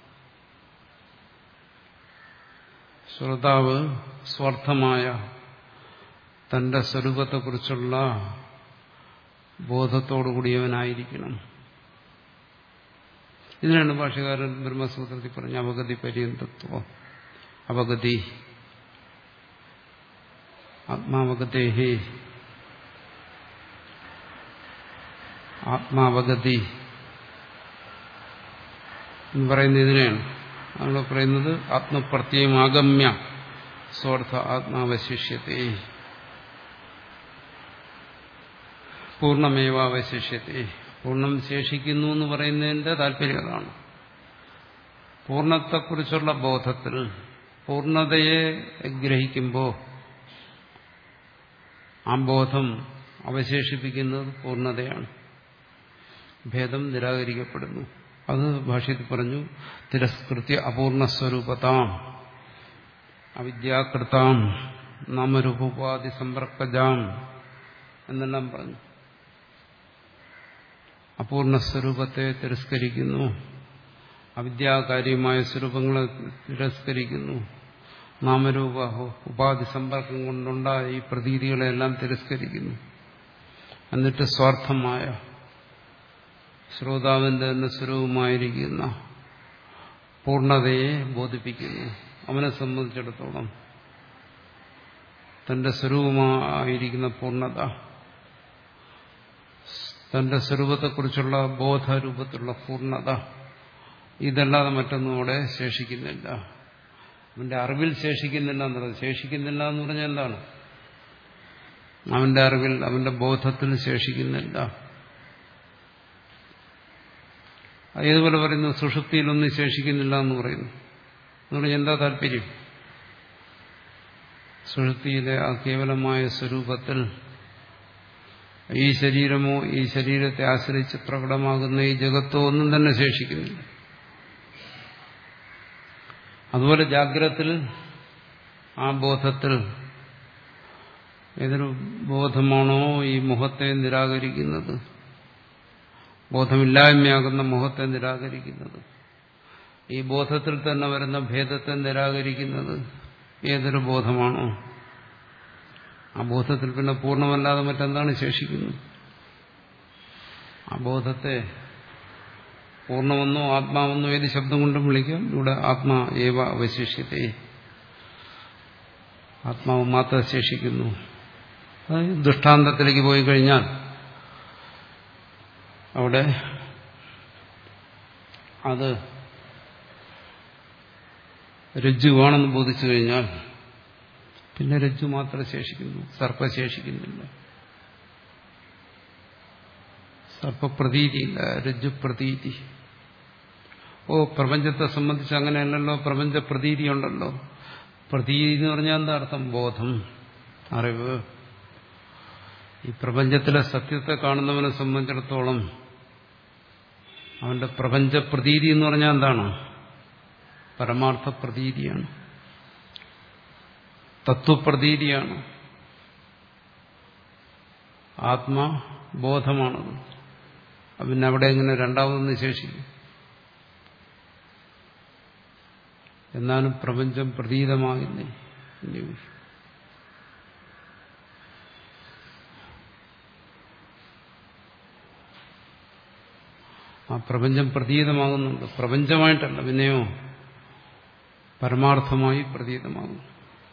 ശ്രോതാവ് സ്വാർത്ഥമായ തന്റെ സ്വരൂപത്തെക്കുറിച്ചുള്ള ബോധത്തോടുകൂടിയവനായിരിക്കണം. ഇതിനാണ് ഭാഷകാരൻ ബ്രഹ്മസൂത്രത്തിൽ പറഞ്ഞ അവഗതി പര്യന്തത്വം. അവഗതി ആത്മാവഗതേഹി, ആത്മാവഗതി എന്ന് പറയുന്ന ഇതിനെയാണ്. നമ്മൾ പറയുന്നത് ആത്മപ്രത്യയം ആഗമ്യ സ്വാർത്ഥ ആത്മാവശിഷ്യത്തെ പൂർണ്ണമേവാവശിഷ്യത്തെ. പൂർണ്ണം ശേഷിക്കുന്നു എന്ന് പറയുന്നതിന്റെ താല്പര്യം അതാണ്. പൂർണ്ണത്തെക്കുറിച്ചുള്ള ബോധത്തിൽ പൂർണ്ണതയെ ഗ്രഹിക്കുമ്പോൾ ആ ബോധം അവശേഷിപ്പിക്കുന്നത് പൂർണ്ണതയാണ്. ഭേദം നിരാകരിക്കപ്പെടുന്നു. അത് ഭാഷ്യത്തിൽ പറഞ്ഞു, തിരസ്കൃത്യ അപൂർണസ്വരൂപതാം അവിദ്യാകൃതാം നാമരൂപോപാധി സമ്പർക്കജാം എന്നെല്ലാം പറഞ്ഞു. അപൂർണസ്വരൂപത്തെ തിരസ്കരിക്കുന്നു, അവിദ്യാകാര്യമായ സ്വരൂപങ്ങളെ തിരസ്കരിക്കുന്നു, നാമരൂപ ഉപാധി സമ്പർക്കം കൊണ്ടുണ്ടായ ഈ പ്രതീതികളെല്ലാം തിരസ്കരിക്കുന്നു. എന്നിട്ട് സ്വാർത്ഥമായ ശ്രോതാവിന്റെ തന്നെ സ്വരൂപമായിരിക്കുന്ന പൂർണ്ണതയെ ബോധിപ്പിക്കുന്നു. അവനെ സംബന്ധിച്ചിടത്തോളം തന്റെ സ്വരൂപമായിരിക്കുന്ന പൂർണ്ണത, തന്റെ സ്വരൂപത്തെക്കുറിച്ചുള്ള ബോധരൂപത്തിലുള്ള പൂർണ്ണത, ഇതല്ലാതെ മറ്റൊന്നും അവിടെ ശേഷിക്കുന്നില്ല. അവന്റെ അറിവിൽ ശേഷിക്കുന്നില്ല എന്നുള്ളത്. ശേഷിക്കുന്നില്ല എന്ന് പറഞ്ഞാൽ എന്താണ്? അവന്റെ അറിവിൽ, അവന്റെ ബോധത്തിൽ ശേഷിക്കുന്നില്ല. ഏതുപോലെ പറയുന്നു, സുഷുപ്തിയിലൊന്നും ശേഷിക്കുന്നില്ല എന്ന് പറയുന്നു. എന്നുകൊണ്ട് എന്താ താല്പര്യം? സുഷുപ്തിയിലെ ആ കേവലമായ സ്വരൂപത്തിൽ ഈ ശരീരമോ ഈ ശരീരത്തെ ആശ്രയിച്ച് പ്രകടമാകുന്ന ഈ ജഗത്തോ ഒന്നും തന്നെ ശേഷിക്കുന്നില്ല. അതുപോലെ ജാഗ്രത്തിൽ ആ ബോധത്തിൽ ഏതൊരു ബോധമാണോ ഈ മോഹത്തെ നിരാകരിക്കുന്നത്, ബോധമില്ലായ്മയാകുന്ന മോഹത്തെ നിരാകരിക്കുന്നത്, ഈ ബോധത്തിൽ തന്നെ വരുന്ന ഭേദത്തെ നിരാകരിക്കുന്നത് ഏതൊരു ബോധമാണോ, ആ ബോധത്തിൽ പിന്നെ പൂർണ്ണമല്ലാതെ മറ്റെന്താണ് ശേഷിക്കുന്നത്? ആ ബോധത്തെ പൂർണ്ണമെന്നോ ആത്മാവെന്നോ ഏത് ശബ്ദം കൊണ്ടും വിളിക്കാം. ഇവിടെ ആത്മാ ഏവ അവശേഷ്യത്തെ, ആത്മാവ് മാത്രം ശേഷിക്കുന്നു. അതായത് ദൃഷ്ടാന്തത്തിലേക്ക് പോയി കഴിഞ്ഞാൽ അവിടെ അത് രജ്ജുവാണെന്ന് ബോധിച്ചു കഴിഞ്ഞാൽ പിന്നെ രജ്ജു മാത്രം ശേഷിക്കുന്നു, സർപ്പ ശേഷിക്കുന്നില്ല. സർപ്പപ്രതീതിയില്ല, രജ്ജുപ്രതീതി. ഓ, പ്രപഞ്ചത്തെ സംബന്ധിച്ച് അങ്ങനെയല്ലല്ലോ, പ്രപഞ്ച പ്രതീതിയുണ്ടല്ലോ. പ്രതീതി എന്ന് പറഞ്ഞാൽ എന്താ അർത്ഥം? ബോധം, അറിവ്. ഈ പ്രപഞ്ചത്തിലെ സത്യത്തെ കാണുന്നവനെ സംബന്ധിച്ചിടത്തോളം അവന്റെ പ്രപഞ്ച പ്രതീതി എന്ന് പറഞ്ഞാൽ എന്താണ്? പരമാർത്ഥ പ്രതീതിയാണ്, തത്വപ്രതീതിയാണ്, ആത്മബോധമാണത്. പിന്നെ അവിടെ എങ്ങനെ രണ്ടാമതൊന്ന് ശേഷിക്കും? എന്നാലും പ്രപഞ്ചം പ്രതീതമാകില്ലേ? ആ പ്രപഞ്ചം പ്രതീതമാകുന്നുണ്ട്. പ്രപഞ്ചമായിട്ടല്ല, പിന്നെയോ പരമാർത്ഥമായി പ്രതീതമാകുന്നു.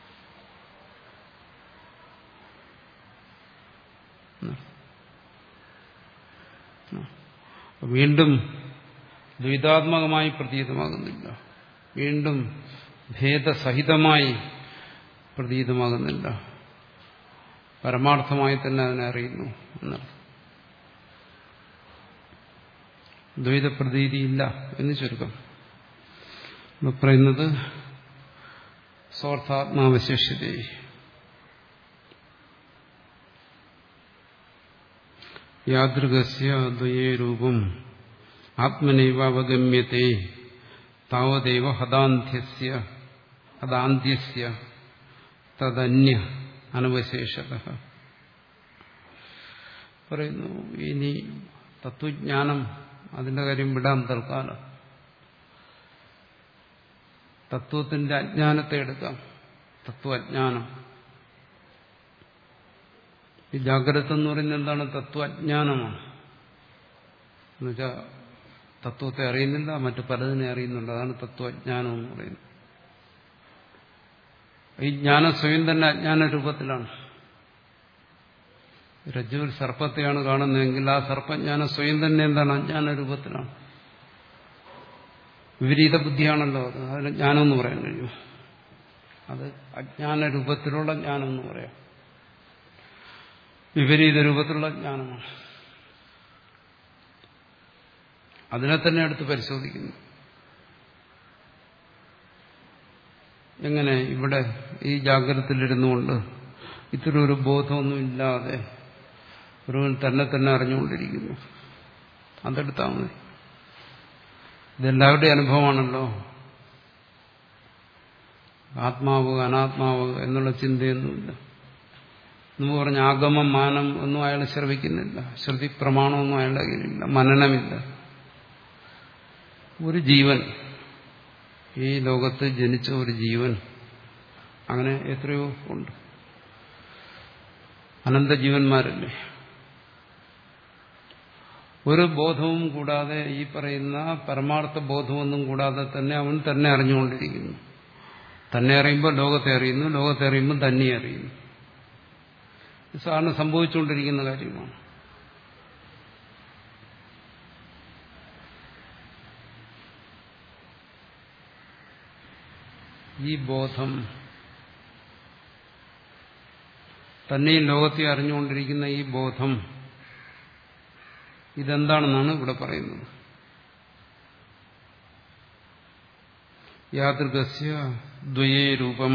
വീണ്ടും ദ്വൈതാത്മകമായി പ്രതീതമാകുന്നില്ല, വീണ്ടും ഭേദസഹിതമായി പ്രതീതമാകുന്നില്ല, പരമാർത്ഥമായി തന്നെ അതിനെ അറിയുന്നു എന്നർത്ഥം. ദ്വൈതപ്രതീതിയില്ല എന്ന് ചുരുക്കം. പറയുന്നത് സ്വാർത്ഥാത്മാവശേഷ്യത. യാദൃഗസ്യ ദ്വയേ രൂപം ആത്മനൈവ അവഗമ്യത്തെ താവദേവ ഹദാന്ത്യസ്യ ഹദാന്ത്യസ്യ തദന്യ അനവശേഷതഃ. പറയുന്നു, ഇനി തത്വജ്ഞാനം, അതിന്റെ കാര്യം വിടാം തൽക്കാലം. തത്വത്തിന്റെ അജ്ഞാനത്തെ എടുക്കാം. തത്വജ്ഞാനം, ഈ ജാഗ്രത എന്ന് പറയുന്നത് എന്താണ്? തത്വജ്ഞാനമാണ്. എന്നുവെച്ചാൽ തത്വത്തെ അറിയുന്നില്ല, മറ്റു പലതിനെ അറിയുന്നുണ്ട്. അതാണ് തത്വജ്ഞാനം എന്ന് പറയുന്നത്. ഈ ജ്ഞാനം സ്വയം തന്നെ അജ്ഞാന രൂപത്തിലാണ്. രജ്ജുവിൽ സർപ്പത്തെയാണ് കാണുന്നതെങ്കിൽ ആ സർപ്പജ്ഞാനം സ്വയം തന്നെ എന്താണ്? അജ്ഞാന രൂപത്തിലാണ്. വിപരീത ബുദ്ധിയാണല്ലോ അത്. അതിന് ജ്ഞാനമെന്ന് പറയാൻ കഴിയും. അത് അജ്ഞാന രൂപത്തിലുള്ള ജ്ഞാനമെന്ന് പറയാം. വിപരീത രൂപത്തിലുള്ള ജ്ഞാനമാണ്. അതിനെ തന്നെ എടുത്ത് പരിശോധിക്കുന്നു. എങ്ങനെ ഇവിടെ ഈ ജാഗ്രതത്തിലിരുന്നുകൊണ്ട് ഇത്തരം ഒരു ബോധമൊന്നുമില്ലാതെ ഒരുവൻ തന്നെ തന്നെ അറിഞ്ഞുകൊണ്ടിരിക്കുന്നു. അതെടുത്താൽ മതി. ഇതെല്ലാവരുടെയും അനുഭവമാണല്ലോ. ആത്മാവ് അനാത്മാവ് എന്നുള്ള ചിന്തയൊന്നുമില്ല. എന്ന് പറഞ്ഞ ആഗമം മാനം ഒന്നും അയാൾ ശ്രവിക്കുന്നില്ല. ശ്രുതി പ്രമാണമൊന്നും അയാളുടെ കയ്യിലില്ല. മനനമില്ല. ഒരു ജീവൻ, ഈ ലോകത്ത് ജനിച്ച ഒരു ജീവൻ, അങ്ങനെ എത്രയോ ഉണ്ട്. അനന്ത ജീവന്മാരല്ലേ. ഒരു ബോധവും കൂടാതെ, ഈ പറയുന്ന പരമാർത്ഥ ബോധമൊന്നും കൂടാതെ തന്നെ അവൻ തന്നെ അറിഞ്ഞുകൊണ്ടിരിക്കുന്നു. തന്നെ അറിയുമ്പോൾ ലോകത്തെ അറിയുന്നു, ലോകത്തെ അറിയുമ്പോൾ തന്നെ അറിയുന്നു. ഇത് സാധാരണ സംഭവിച്ചുകൊണ്ടിരിക്കുന്ന കാര്യമാണ്. ഈ ബോധം, തന്നെയും ലോകത്തെ അറിഞ്ഞുകൊണ്ടിരിക്കുന്ന ഈ ബോധം, ഇതെന്താണെന്നാണ് ഇവിടെ പറയുന്നത്. യാതൃകസ്യ ദ്വയേ രൂപം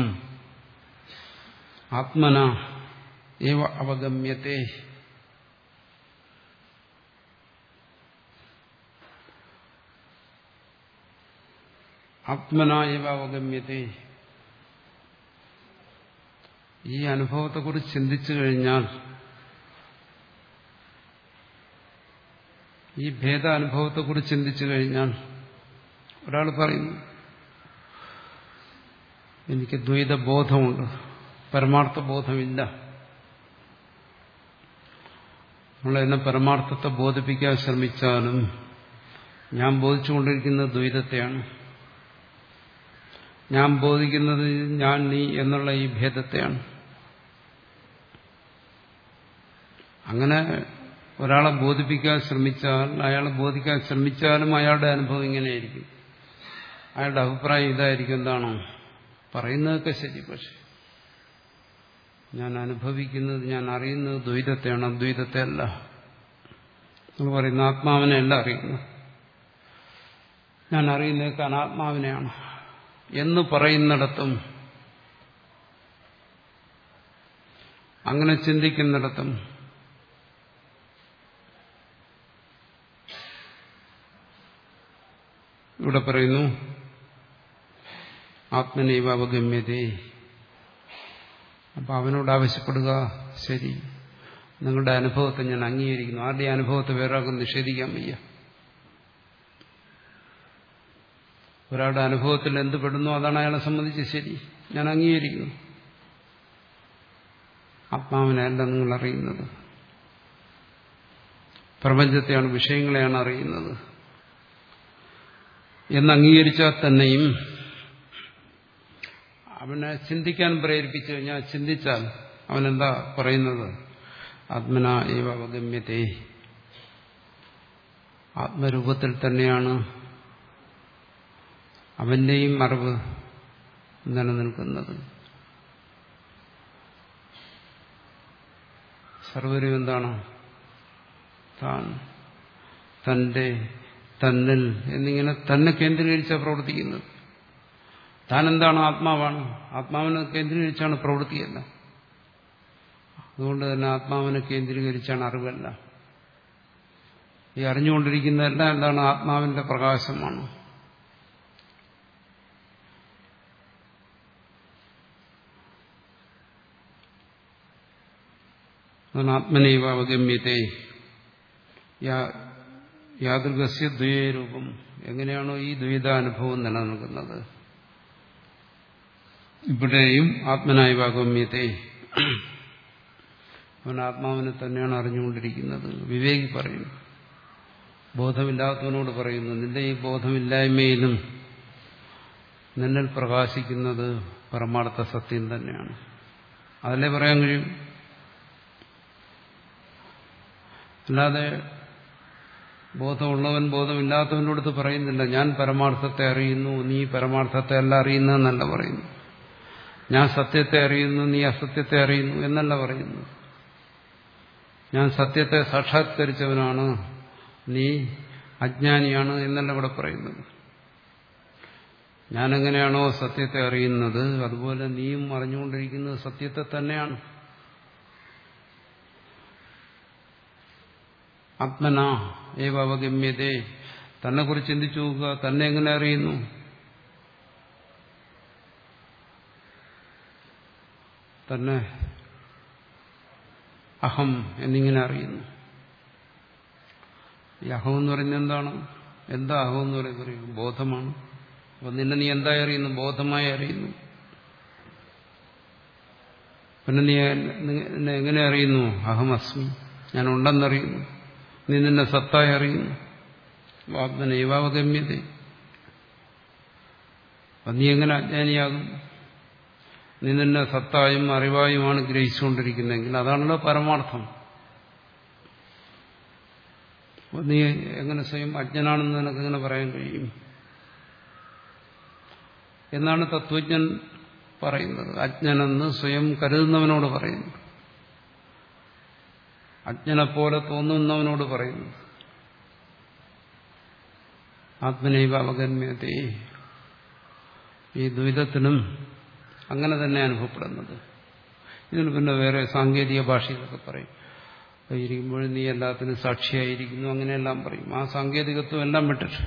ആത്മന ഏവ അവഗമ്യത്തെ. ആത്മന ഏവ അവഗമ്യത്തെ. ഈ അനുഭവത്തെക്കുറിച്ച് ചിന്തിച്ചു കഴിഞ്ഞാൽ, ഈ ഭേദാനുഭവത്തെക്കുറിച്ച് ചിന്തിച്ചു കഴിഞ്ഞാൽ, ഒരാൾ പറയുന്നു എനിക്ക് ദ്വൈത ബോധമുണ്ട്, പരമാർത്ഥ ബോധമില്ല. നമ്മളെന്നെ പരമാർത്ഥത്തെ ബോധിപ്പിക്കാൻ ശ്രമിച്ചാലും ഞാൻ ബോധിച്ചുകൊണ്ടിരിക്കുന്നത് ദ്വൈതത്തെയാണ്. ഞാൻ ബോധിക്കുന്നത് ഞാൻ നീ എന്നുള്ള ഈ ഭേദത്തെയാണ്. അങ്ങനെ ഒരാളെ ബോധിപ്പിക്കാൻ ശ്രമിച്ചാൽ, അയാളെ ബോധിക്കാൻ ശ്രമിച്ചാലും അയാളുടെ അനുഭവം ഇങ്ങനെയായിരിക്കും. അയാളുടെ അഭിപ്രായം ഇതായിരിക്കും. എന്താണോ പറയുന്നതൊക്കെ ശരി, പക്ഷെ ഞാൻ അനുഭവിക്കുന്നത്, ഞാൻ അറിയുന്നത് ദ്വൈതത്തെയാണ്, അദ്വൈതത്തെ അല്ല. നമ്മൾ പറയുന്ന ആത്മാവിനെ അല്ല അറിയുന്നു, ഞാൻ അറിയുന്നതൊക്കെ അനാത്മാവിനെയാണ് എന്ന് പറയുന്നിടത്തും, അങ്ങനെ ചിന്തിക്കുന്നിടത്തും ഇവിടെ പറയുന്നു ആത്മനൈവ അവഗമ്യതേ. അപ്പൊ അവനോട് ആവശ്യപ്പെടുക, ശരി, നിങ്ങളുടെ അനുഭവത്തെ ഞാൻ അംഗീകരിക്കുന്നു. ആരുടെ അനുഭവത്തെ വേറൊരാൾക്കും നിഷേധിക്കാൻ വയ്യ. ഒരാളുടെ അനുഭവത്തിൽ എന്ത് പെടുന്നു അതാണ് അയാളെ സംബന്ധിച്ച് ശരി, ഞാൻ അംഗീകരിക്കുന്നു. ആത്മാവിനെയല്ല നിങ്ങൾ അറിയുന്നത്, പ്രപഞ്ചത്തെയാണ്, വിഷയങ്ങളെയാണ് അറിയുന്നത് എന്ന് അംഗീകരിച്ചാൽ തന്നെയും അവനെ ചിന്തിക്കാൻ പ്രേരിപ്പിച്ചു കഴിഞ്ഞാൽ, ചിന്തിച്ചാൽ അവനെന്താ പറയുന്നത്? ആത്മന ഏവ അവഗമ്യതേ. ആത്മരൂപത്തിൽ തന്നെയാണ് അവന്റെയും അറിവ് നിലനിൽക്കുന്നത്. സർവരും എന്താണ്? താൻ, തന്റെ, തന്നിൽ എന്നിങ്ങനെ തന്നെ കേന്ദ്രീകരിച്ചാണ് പ്രവർത്തിക്കുന്നത്. താൻ എന്താണ്? ആത്മാവാണ്. ആത്മാവിനെ കേന്ദ്രീകരിച്ചാണ് പ്രവൃത്തിയല്ല. അതുകൊണ്ട് തന്നെ ആത്മാവിനെ കേന്ദ്രീകരിച്ചാണ് അറിവല്ല. ഈ അറിഞ്ഞുകൊണ്ടിരിക്കുന്നതെല്ലാം എന്താണ്? ആത്മാവിന്റെ പ്രകാശമാണ്. ആത്മനൈവ അവഗമ്യതേ. യാതൃകസ്യ ദ്വൈരൂപം. എങ്ങനെയാണോ ഈ ദ്വൈതാനുഭവം നിലനിൽക്കുന്നത്, ഇവിടെയും ആത്മനൈവ അവഗമ്യതേ. അവൻ ആത്മാവിനെ തന്നെയാണ് അറിഞ്ഞുകൊണ്ടിരിക്കുന്നത്. വിവേകി പറയുന്നു, ബോധമില്ലാത്തവനോട് പറയുന്നു, നിന്റെ ഈ ബോധമില്ലായ്മയിലും നിന്നിൽ പ്രകാശിക്കുന്നത് പരമാർത്ഥ സത്യം തന്നെയാണ്. അതല്ലേ പറയാൻ കഴിയും. അല്ലാതെ ബോധമുള്ളവൻ ബോധമില്ലാത്തവനോടത്ത് പറയുന്നില്ല ഞാൻ പരമാർത്ഥത്തെ അറിയുന്നു, നീ പരമാർത്ഥത്തെ അല്ല അറിയുന്നതെന്നല്ല പറയുന്നു. ഞാൻ സത്യത്തെ അറിയുന്നു, നീ അസത്യത്തെ അറിയുന്നു എന്നല്ല പറയുന്നു. ഞാൻ സത്യത്തെ സാക്ഷാത്കരിച്ചവനാണ്, നീ അജ്ഞാനിയാണ് എന്നല്ല ഇവിടെ പറയുന്നത്. ഞാനെങ്ങനെയാണോ സത്യത്തെ അറിയുന്നത് അതുപോലെ നീയും അറിഞ്ഞുകൊണ്ടിരിക്കുന്നത് സത്യത്തെ തന്നെയാണ്. ആത്മന ഏവ അവഗമ്യതേ, തന്നെ കുറിച്ച് ചിന്തിച്ചു നോക്കുക. തന്നെ എങ്ങനെ അറിയുന്നു? തന്നെ അഹം എന്നിങ്ങനെ അറിയുന്നു. ഈ അഹം എന്ന് പറയുന്നത് എന്താണ്? എന്താ അഹം എന്ന് പറയുന്നത്? ബോധമാണ്. അപ്പൊ നിന്നെ നീ എന്തായി അറിയുന്നു? ബോധമായി അറിയുന്നു. പിന്നെ നീ നിന്നെ എങ്ങനെ അറിയുന്നു? അഹം അസ്മി, ഞാൻ ഉണ്ടെന്നറിയുന്നു. നീ നിന്നെ സത്തായി അറിയുന്നു. ആത്മനൈവാവഗമ്യത. അപ്പൊ നീ എങ്ങനെ അജ്ഞാനിയാകും? നീ നിന്നെ സത്തായും അറിവായുമാണ് ഗ്രഹിച്ചുകൊണ്ടിരിക്കുന്നതെങ്കിൽ അതാണല്ലോ പരമാർത്ഥം. നീ എങ്ങനെ സ്വയം അജ്ഞനാണെന്ന് നിനക്ക് എങ്ങനെ പറയാൻ കഴിയും എന്നാണ് തത്വജ്ഞൻ പറയുന്നത്. അജ്ഞനെന്ന് സ്വയം കരുതുന്നവനോട് പറയുന്നു, അജ്ഞനെപ്പോലെ തോന്നുന്നവനോട് പറയുന്നു. ആത്മനൈവ അവഗമ്യതേ. ഈ ദ്വൈതത്തിനും അങ്ങനെ തന്നെ അനുഭവപ്പെടുന്നത്. ഇതിന് പിന്നെ വേറെ സാങ്കേതിക ഭാഷയിലൊക്കെ പറയും, ഇരിക്കുമ്പോഴും നീ എല്ലാത്തിനും സാക്ഷിയായിരിക്കുന്നു, അങ്ങനെയെല്ലാം പറയും. ആ സാങ്കേതികത്വം എല്ലാം വിട്ടിട്ട്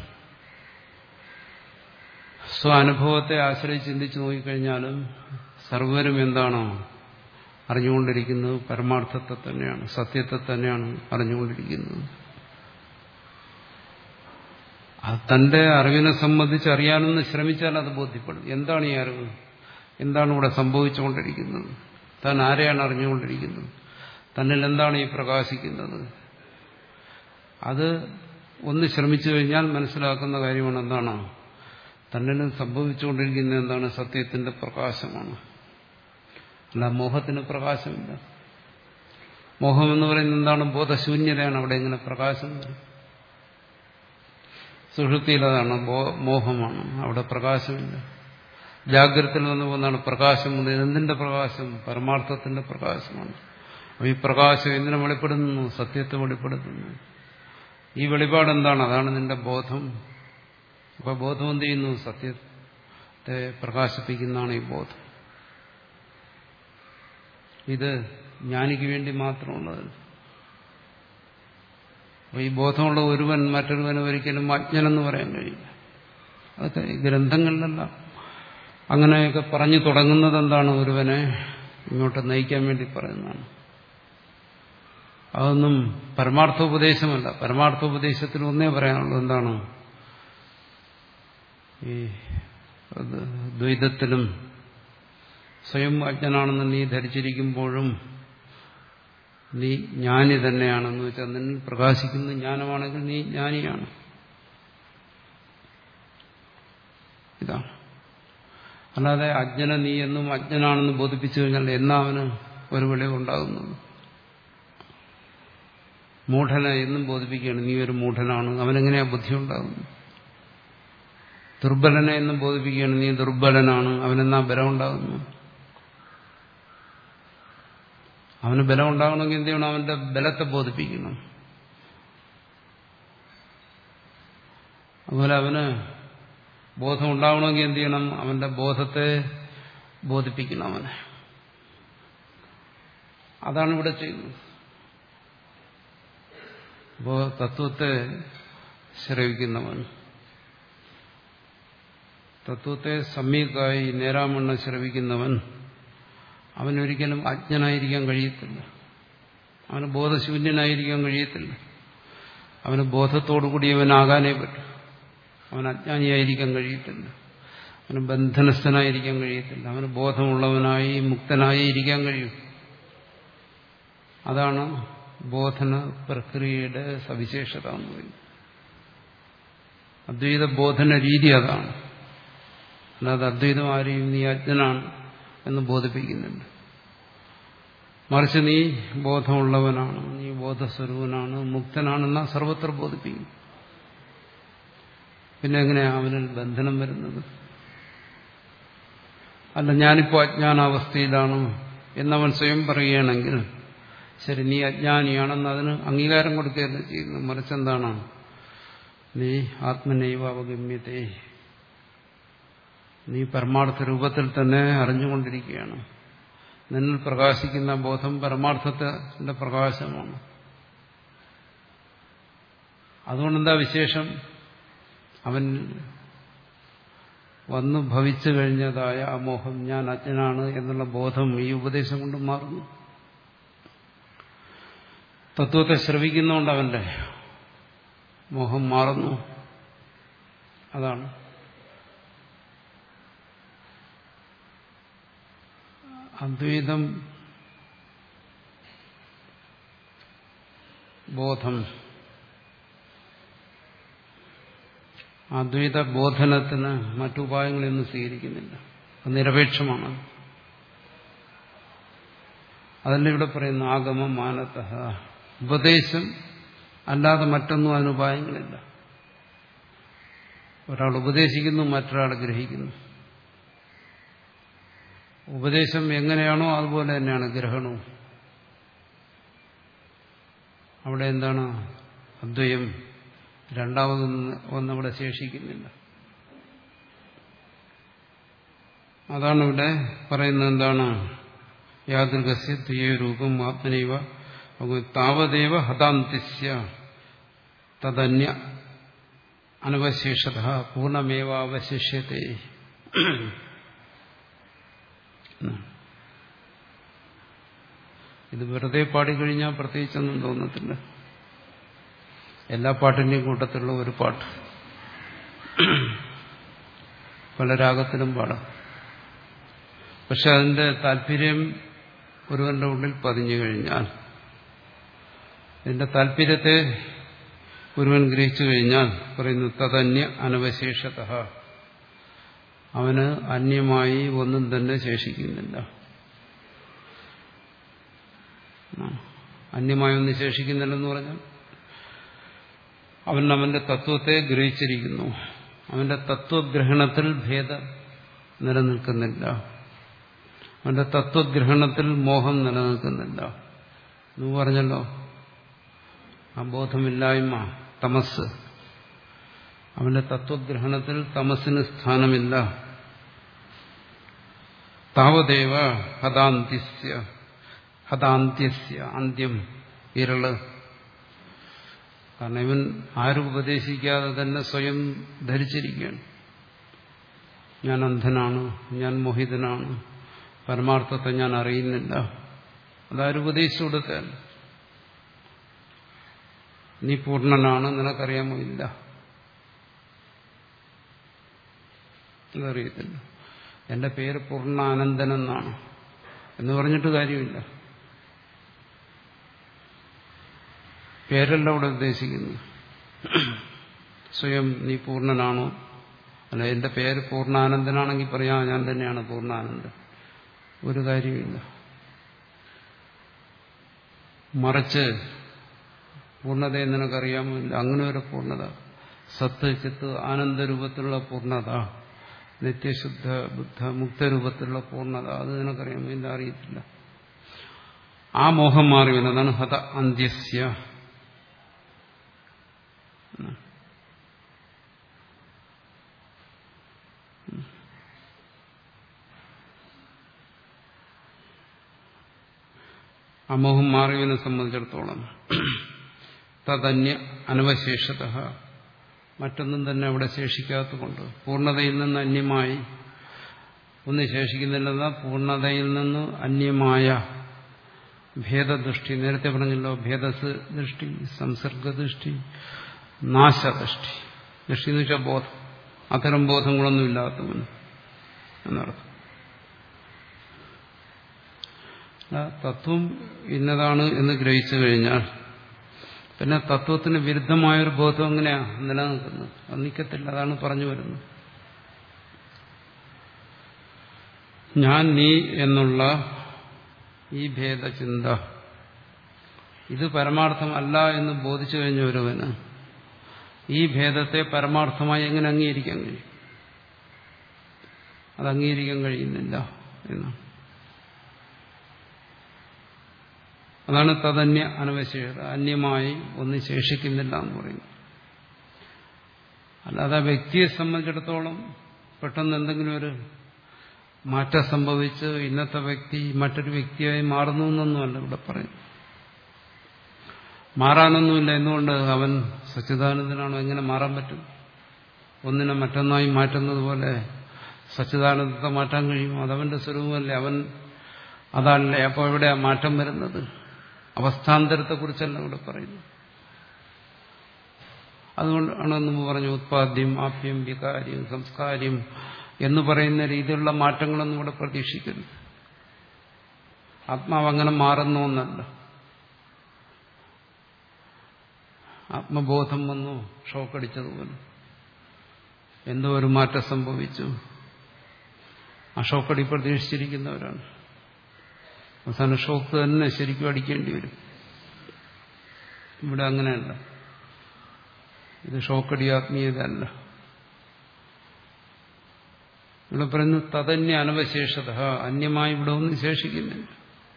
സ്വാനുഭവത്തെ ആശ്രയിച്ച് ചിന്തിച്ചു നോക്കിക്കഴിഞ്ഞാലും സർവരും എന്താണോ അറിഞ്ഞുകൊണ്ടിരിക്കുന്നത് പരമാർത്ഥത്തെ തന്നെയാണ്, സത്യത്തെ തന്നെയാണ് അറിഞ്ഞുകൊണ്ടിരിക്കുന്നത്. അത് തന്റെ അറിവിനെ സംബന്ധിച്ച് അറിയാനൊന്ന് ശ്രമിച്ചാൽ അത് ബോധ്യപ്പെടും. എന്താണ് ഈ അറിവ്? എന്താണ് ഇവിടെ സംഭവിച്ചുകൊണ്ടിരിക്കുന്നത്? താൻ ആരെയാണ് അറിഞ്ഞുകൊണ്ടിരിക്കുന്നത്? തന്നിൽ എന്താണ് ഈ പ്രകാശിക്കുന്നത്? അത് ഒന്ന് ശ്രമിച്ചു കഴിഞ്ഞാൽ മനസ്സിലാക്കുന്ന കാര്യമാണ് എന്താണ് തന്നിൽ സംഭവിച്ചുകൊണ്ടിരിക്കുന്നത്. എന്താണ്? സത്യത്തിന്റെ പ്രകാശമാണ്. അല്ല മോഹത്തിന് പ്രകാശമില്ല. മോഹം എന്ന് പറയുന്നത് എന്താണ്? ബോധശൂന്യതയാണ്. അവിടെ എങ്ങനെ പ്രകാശം വരും? സുഷുപ്തിയിൽ അതാണ് മോഹമാണ്, അവിടെ പ്രകാശമില്ല. ജാഗ്രതയിൽ വന്നു പോകുന്നതാണ് പ്രകാശം. എന്തിന്റെ പ്രകാശം? പരമാർത്ഥത്തിന്റെ പ്രകാശമാണ്. അപ്പൊ ഈ പ്രകാശം എന്തിനെ വെളിപ്പെടുത്തുന്നു? സത്യത്തെ വെളിപ്പെടുത്തുന്നു. ഈ വെളിപാടെന്താണ്? അതാണ് നിന്റെ ബോധം. അപ്പൊ ബോധം എന്ത് ചെയ്യുന്നു? സത്യത്തെ പ്രകാശിപ്പിക്കുന്നതാണ് ഈ ബോധം. ഇത് ജ്ഞാനിക്ക് വേണ്ടി മാത്രമുള്ളത്. അപ്പൊ ഈ ബോധമുള്ള ഒരുവൻ മറ്റൊരുവന് ഒരിക്കലും അജ്ഞനെന്ന് പറയാൻ കഴിയില്ല. അതൊക്കെ ഈ ഗ്രന്ഥങ്ങളിലെല്ലാം അങ്ങനെയൊക്കെ പറഞ്ഞു തുടങ്ങുന്നത് എന്താണ്? ഒരുവനെ ഇങ്ങോട്ട് നയിക്കാൻ വേണ്ടി പറയുന്നതാണ്. അതൊന്നും പരമാർത്ഥോപദേശമല്ല. പരമാർത്ഥോപദേശത്തിന് ഒന്നേ പറയാനുള്ളൂ, എന്താണ്? ഈ ദ്വൈതത്തിലും സ്വയം അജ്ഞനാണെന്ന് നീ ധരിച്ചിരിക്കുമ്പോഴും നീ ജ്ഞാനി തന്നെയാണെന്ന് വെച്ചാൽ നിന്നിൽ പ്രകാശിക്കുന്ന ജ്ഞാനമാണെങ്കിൽ നീ ജ്ഞാനിയാണ്. ഇതാണ്. അല്ലാതെ അജ്ഞനെ നീ എന്നും അജ്ഞനാണെന്ന് ബോധിപ്പിച്ചു കഴിഞ്ഞാൽ എന്നാ അവന് ഒരു വെളിവുണ്ടാകുന്നത്? മൂഢനെ എന്നും ബോധിപ്പിക്കുകയാണ് നീ ഒരു മൂഢനാണ്, അവനെങ്ങനെയാ ബുദ്ധി ഉണ്ടാകുന്നത്? ദുർബലനെ എന്നും ബോധിപ്പിക്കുകയാണ് നീ ദുർബലനാണ്, അവനെന്നാ ബലം ഉണ്ടാകുന്നു? അവന് ബലം ഉണ്ടാകണമെങ്കിൽ എന്ത് ചെയ്യണം? അവന്റെ ബലത്തെ ബോധിപ്പിക്കണം. അതുപോലെ അവന് ബോധം ഉണ്ടാവണമെങ്കിൽ എന്ത് ചെയ്യണം? അവന്റെ ബോധത്തെ ബോധിപ്പിക്കണം അവനെ. അതാണ് ഇവിടെ ചെയ്യുന്നത്. അപ്പോ തത്വത്തെ ശ്രവിക്കുന്നവൻ, തത്വത്തെ സമ്യക്കായി നേരാമണ്ണം ശ്രവിക്കുന്നവൻ അവനൊരിക്കലും അജ്ഞനായിരിക്കാൻ കഴിയത്തില്ല. അവന് ബോധശൂന്യനായിരിക്കാൻ കഴിയത്തില്ല. അവന് ബോധത്തോടുകൂടിയവനാകാനേ പറ്റും. അവൻ അജ്ഞാനിയായിരിക്കാൻ കഴിയത്തില്ല. അവന് ബന്ധനസ്ഥനായിരിക്കാൻ കഴിയത്തില്ല. അവന് ബോധമുള്ളവനായി മുക്തനായി ഇരിക്കാൻ കഴിയും. അതാണ് ബോധന പ്രക്രിയയുടെ സവിശേഷത എന്ന് പറയുന്നത്. അദ്വൈത ബോധന രീതി അതാണ്. അല്ലാതെ അദ്വൈതം ആരെയും നീ അജ്ഞനാണ് എന്ന് ബോധിപ്പിക്കുന്നുണ്ട്. മറിച്ച് നീ ബോധമുള്ളവനാണ്, നീ ബോധസ്വരൂപനാണ്, മുക്തനാണെന്നാ സർവത്ര ബോധിപ്പിക്കും. പിന്നെ എങ്ങനെയാ അവനിൽ ബന്ധനം വരുന്നത്? അല്ല, ഞാനിപ്പോൾ അജ്ഞാനാവസ്ഥയിലാണ് എന്നവൻ സ്വയം പറയുകയാണെങ്കിൽ ശരി, നീ അജ്ഞാനിയാണെന്ന് അതിന് അംഗീകാരം കൊടുക്കുകയല്ല ചെയ്യുന്നു. മറിച്ചെന്താണ്? നീ ആത്മനൈവ അവഗമ്യതേ, നീ പരമാർത്ഥ രൂപത്തിൽ തന്നെ അറിഞ്ഞുകൊണ്ടിരിക്കുകയാണ്. നിന്നിൽ പ്രകാശിക്കുന്ന ബോധം പരമാർത്ഥത്തിന്റെ പ്രകാശമാണ്. അതുകൊണ്ടെന്താ വിശേഷം? അവൻ വന്നു ഭവിച്ചു കഴിഞ്ഞതായ ആ മോഹം, ഞാൻ അജ്ഞനാണ് എന്നുള്ള ബോധം ഈ ഉപദേശം കൊണ്ട് മാറുന്നു. തത്വത്തെ ശ്രവിക്കുന്നതുകൊണ്ട് അവന്റെ മോഹം മാറുന്നു. അതാണ് അദ്വൈതം ബോധം. അദ്വൈത ബോധനത്തിന് മറ്റുപായങ്ങളൊന്നും സ്വീകരിക്കുന്നില്ല. അത് നിരപേക്ഷമാണ്. അതല്ല ഇവിടെ പറയുന്ന ആഗമം മാനതഃ, ഉപദേശം അല്ലാതെ മറ്റൊന്നും അതിന് ഉപായങ്ങളില്ല. ഒരാൾ ഉപദേശിക്കുന്നു, മറ്റൊരാൾ ഗ്രഹിക്കുന്നു. ഉപദേശം എങ്ങനെയാണോ അതുപോലെ തന്നെയാണ് ഗ്രഹണവും. അവിടെ എന്താണ്? അദ്വയം രണ്ടാമതൊന്ന് ഒന്നവിടെ ശേഷിക്കുന്നില്ല. അതാണ് ഇവിടെ പറയുന്നത്. എന്താണ്? യാദൃഗസ്യ ദ്വയരൂപം ആത്മനൈവ താവദേവ ഹതാന്തിസ്യ തദന്യ അനവശേഷത പൂർണ്ണമേവ അവശിഷ്യത്തെ. ഇത് വെറുതെ പാടിക്കഴിഞ്ഞാൽ പ്രത്യേകിച്ചൊന്നും തോന്നത്തില്ല. എല്ലാ പാട്ടിന്റെയും കൂട്ടത്തിലുള്ള ഒരു പാട്ട് പല രാഗത്തിലും പാടാം. പക്ഷെ അതിന്റെ താല്പര്യം ഒരുവന്റെ ഉള്ളിൽ പതിഞ്ഞു കഴിഞ്ഞാൽ, ഇതിന്റെ താല്പര്യത്തെ ഒരുവൻ ഗ്രഹിച്ചു കഴിഞ്ഞാൽ പറയുന്നു തദന്യ അനവശേഷത, അവന് അന്യമായി ഒന്നും തന്നെ ശേഷിക്കുന്നില്ല. അന്യമായി ഒന്നും ശേഷിക്കുന്നില്ലെന്ന് പറഞ്ഞാൽ അവൻ അവന്റെ തത്വത്തെ ഗ്രഹിച്ചിരിക്കുന്നു. അവന്റെ തത്വഗ്രഹണത്തിൽ ഭേദം നിലനിൽക്കുന്നില്ല. അവന്റെ തത്വഗ്രഹണത്തിൽ മോഹം നിലനിൽക്കുന്നില്ല. എന്ന് പറഞ്ഞല്ലോ, ആ ബോധമില്ലായ്മ, തമസ്, അവന്റെ തത്വഗ്രഹണത്തിൽ തമസിന് സ്ഥാനമില്ല. താവദേവ ഹതാന്ത്യസ്യ, ഹതാന്ത്യസ്യ അന്ത്യം ഇരള്. കാരണം ഇവൻ ആരും ഉപദേശിക്കാതെ തന്നെ സ്വയം ധരിച്ചിരിക്കുകയാണ്. ഞാൻ അന്ധനാണ്, ഞാൻ മോഹിതനാണ്, പരമാർത്ഥത്തെ ഞാൻ അറിയുന്നില്ല. അതാരും ഉപദേശിച്ചു കൊടുക്കാൻ. നീ പൂർണ്ണനാണ്, നിനക്കറിയാമോ? ഇല്ല, അതറിയത്തില്ല. എന്റെ പേര് പൂർണ്ണാനന്ദൻ എന്നാണ് എന്ന് പറഞ്ഞിട്ട് കാര്യമില്ല. പേരല്ല ഇവിടെ ഉദ്ദേശിക്കുന്നു. സ്വയം നീ പൂർണ്ണനാണോ? അല്ല, എന്റെ പേര് പൂർണ്ണാനന്ദനാണെങ്കിൽ പറയാം ഞാൻ തന്നെയാണ് പൂർണ്ണാനന്ദൻ. ഒരു കാര്യമില്ല. മറിച്ച് പൂർണ്ണതയെ നിനക്കറിയാമോ? ഇല്ല. അങ്ങനെ ഒരു പൂർണ്ണത, സത്ത് ചിത്ത് ആനന്ദരൂപത്തിലുള്ള പൂർണ്ണത, നിത്യശുദ്ധ ബുദ്ധ മുക്തരൂപത്തിലുള്ള പൂർണ്ണത, അത് നിനക്കറിയാമോ? ഇല്ല, അറിയത്തില്ല. ആ മോഹം മാറി വരുന്നതാണ് ഹത അന്ത്യസ്യ. ആ മോഹം മാറിയവനെ സംബന്ധിച്ചിടത്തോളം തദന്യ അനവശേഷത, മറ്റൊന്നും തന്നെ അവിടെ ശേഷിക്കാത്തതുകൊണ്ട്, പൂർണ്ണതയിൽ നിന്ന് അന്യമായി ഒന്നും ശേഷിക്കുന്നില്ലെന്ന പൂർണ്ണതയിൽ നിന്ന് അന്യമായ ഭേദദൃഷ്ടി. നേരത്തെ പറഞ്ഞല്ലോ, ഭേദസ് ദൃഷ്ടി, സംസർഗദൃഷ്ടി, നാശദൃഷ്ടി. ദൃഷ്ടി എന്ന് വെച്ചാൽ ബോധം. അത്തരം ബോധങ്ങളൊന്നും ഇല്ലാത്തവൻ എന്നർത്ഥം. തത്വം ഇന്നതാണ് എന്ന് ഗ്രഹിച്ചു കഴിഞ്ഞാൽ പിന്നെ തത്വത്തിന് വിരുദ്ധമായൊരു ബോധം എങ്ങനെയാ നിലനിൽക്കുന്നത്? അത് നിൽക്കത്തില്ല. അതാണ് പറഞ്ഞു വരുന്നത്. ഞാൻ നീ എന്നുള്ള ഈ ഭേദചിന്ത, ഇത് പരമാർത്ഥമല്ല എന്ന് ബോധിച്ചു കഴിഞ്ഞ ഒരുവന് ഈ ഭേദത്തെ പരമാർത്ഥമായി എങ്ങനെ അംഗീകരിക്കാൻ കഴിയും? അത് അംഗീകരിക്കാൻ കഴിയുന്നില്ല എന്നാണ്. അതാണ് തദന്യ അനവശേഷത. അന്യമായി ഒന്നും ശേഷിക്കുന്നില്ല എന്ന് പറയുന്നു. അല്ലാതെ ആ വ്യക്തിയെ സംബന്ധിച്ചിടത്തോളം പെട്ടെന്ന് എന്തെങ്കിലും ഒരു മാറ്റം സംഭവിച്ച് ഇന്നത്തെ വ്യക്തി മറ്റൊരു വ്യക്തിയായി മാറുന്നു എന്നൊന്നുമല്ല ഇവിടെ പറയും. മാറാനൊന്നുമില്ല. എന്തുകൊണ്ട്? അവൻ സച്ചിദാനന്ദനാണോ? എങ്ങനെ മാറാൻ പറ്റും? ഒന്നിനെ മറ്റൊന്നായി മാറ്റുന്നത് പോലെ സച്ചിദാനന്ദത്തെ മാറ്റാൻ കഴിയുമോ? അതവന്റെ സ്വരൂപമല്ലേ, അവൻ അതല്ലേ. അപ്പോൾ എവിടെയാ മാറ്റം വരുന്നത്? അവസ്ഥാന്തരത്തെക്കുറിച്ചല്ല ഇവിടെ പറയുന്നു. അതുകൊണ്ടാണ് മുമ്പ് പറഞ്ഞു ഉത്പാദ്യം ആപ്യം വികാര്യം സംസ്കാര്യം എന്ന് പറയുന്ന രീതിയിലുള്ള മാറ്റങ്ങളൊന്നും ഇവിടെ പ്രതീക്ഷിക്കുന്നു. ആത്മാവ് അങ്ങനെ മാറുന്ന ഒന്നല്ല. ആത്മബോധം വന്നു, ഷോക്കടിച്ചതുപോലെ എന്തോ ഒരു മാറ്റം സംഭവിച്ചു. ആ ഷോക്കടി പ്രതീക്ഷിച്ചിരിക്കുന്നവരാണ്. അവസാന ഷോക്ക് തന്നെ ശരിക്കും അടിക്കേണ്ടി വരും. ഇവിടെ അങ്ങനെയല്ല. ഇത് ഷോക്കടി ആത്മീയത അല്ല. ഇവിടെ പറയുന്നു തദന്യ അനവശേഷത. അന്യമായി ഇവിടെ ഒന്നും ശേഷിക്കുന്നില്ല.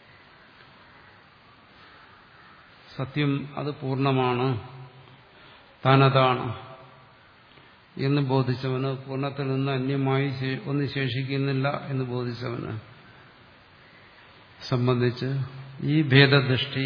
സത്യം അത് പൂർണ്ണമാണ്, താനതാണ് എന്ന് ബോധിച്ചവന്, പൂർണ്ണത്തിൽ നിന്ന് അന്യമായി ഒന്നും ശേഷിക്കുന്നില്ല എന്ന് ബോധിച്ചവന് സംബന്ധിച്ച് ഈ ഭേദദൃഷ്ടി,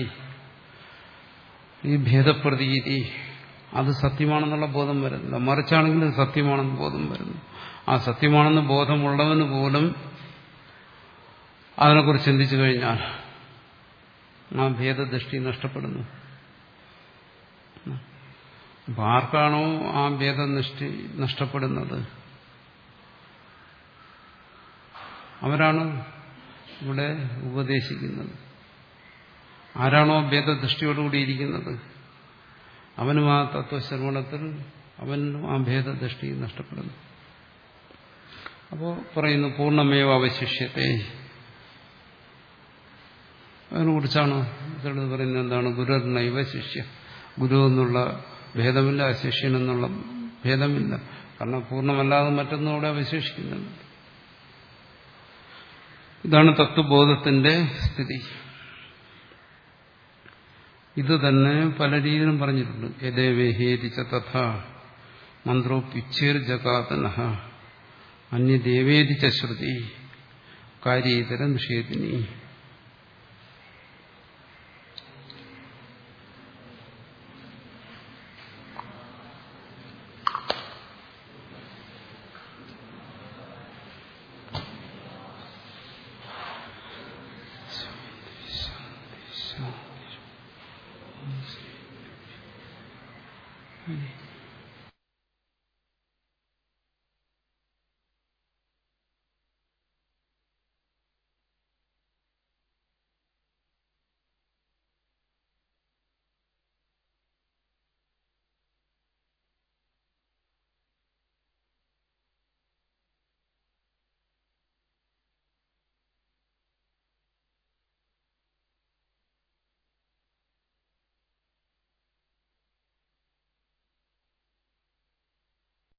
ഈ ഭേദപ്രതീതി അത് സത്യമാണെന്നുള്ള ബോധം വരുന്നില്ല. മറിച്ചാണെങ്കിൽ സത്യമാണെന്ന് ബോധം വരുന്നു. ആ സത്യമാണെന്ന് ബോധമുള്ളവന് പോലും അതിനെക്കുറിച്ച് ചിന്തിച്ചു കഴിഞ്ഞാൽ ആ ഭേദദൃഷ്ടി നഷ്ടപ്പെടുന്നു. അപ്പൊ ആർക്കാണോ ആ ഭേദദൃഷ്ടി നഷ്ടപ്പെടുന്നത് അവരാണ് ഇവിടെ ഉപദേശിക്കുന്നത്. ആരാണോ ഭേദദൃഷ്ടിയോടുകൂടിയിരിക്കുന്നത് അവനും ആ തത്വശ്രവണത്തിൽ അവനും ആ ഭേദദൃഷ്ടി നഷ്ടപ്പെടുന്നു. അപ്പോൾ പറയുന്നു പൂർണ്ണമേവ അവശിഷ്യത്തെ. അതിനെക്കുറിച്ചാണ് ചിലത് പറയുന്നത് എന്താണ്? ഗുരുർനൈവ ശിഷ്യ. ഗുരു എന്നുള്ള ഭേദമില്ല, ശിഷ്യൻ എന്നുള്ള ഭേദമില്ല. കാരണം പൂർണ്ണമല്ലാതെ മറ്റൊന്നും അവിടെ അവശേഷിക്കുന്നുണ്ട്. ഇതാണ് തത്വബോധത്തിന്റെ സ്ഥിതി. ഇത് തന്നെ പല രീതിയിലും പറഞ്ഞിട്ടുണ്ട്. യദേവേഹേതിച്ച തഥാ മന്ത്രോപ്യുച്ഛേർ ജഗാതനഃ അന്യദേവേതിച്ച ശ്രുതി കാര്യേതര നിഷേധിനി. ശാന്തി ശാന്തി ശാന്തി.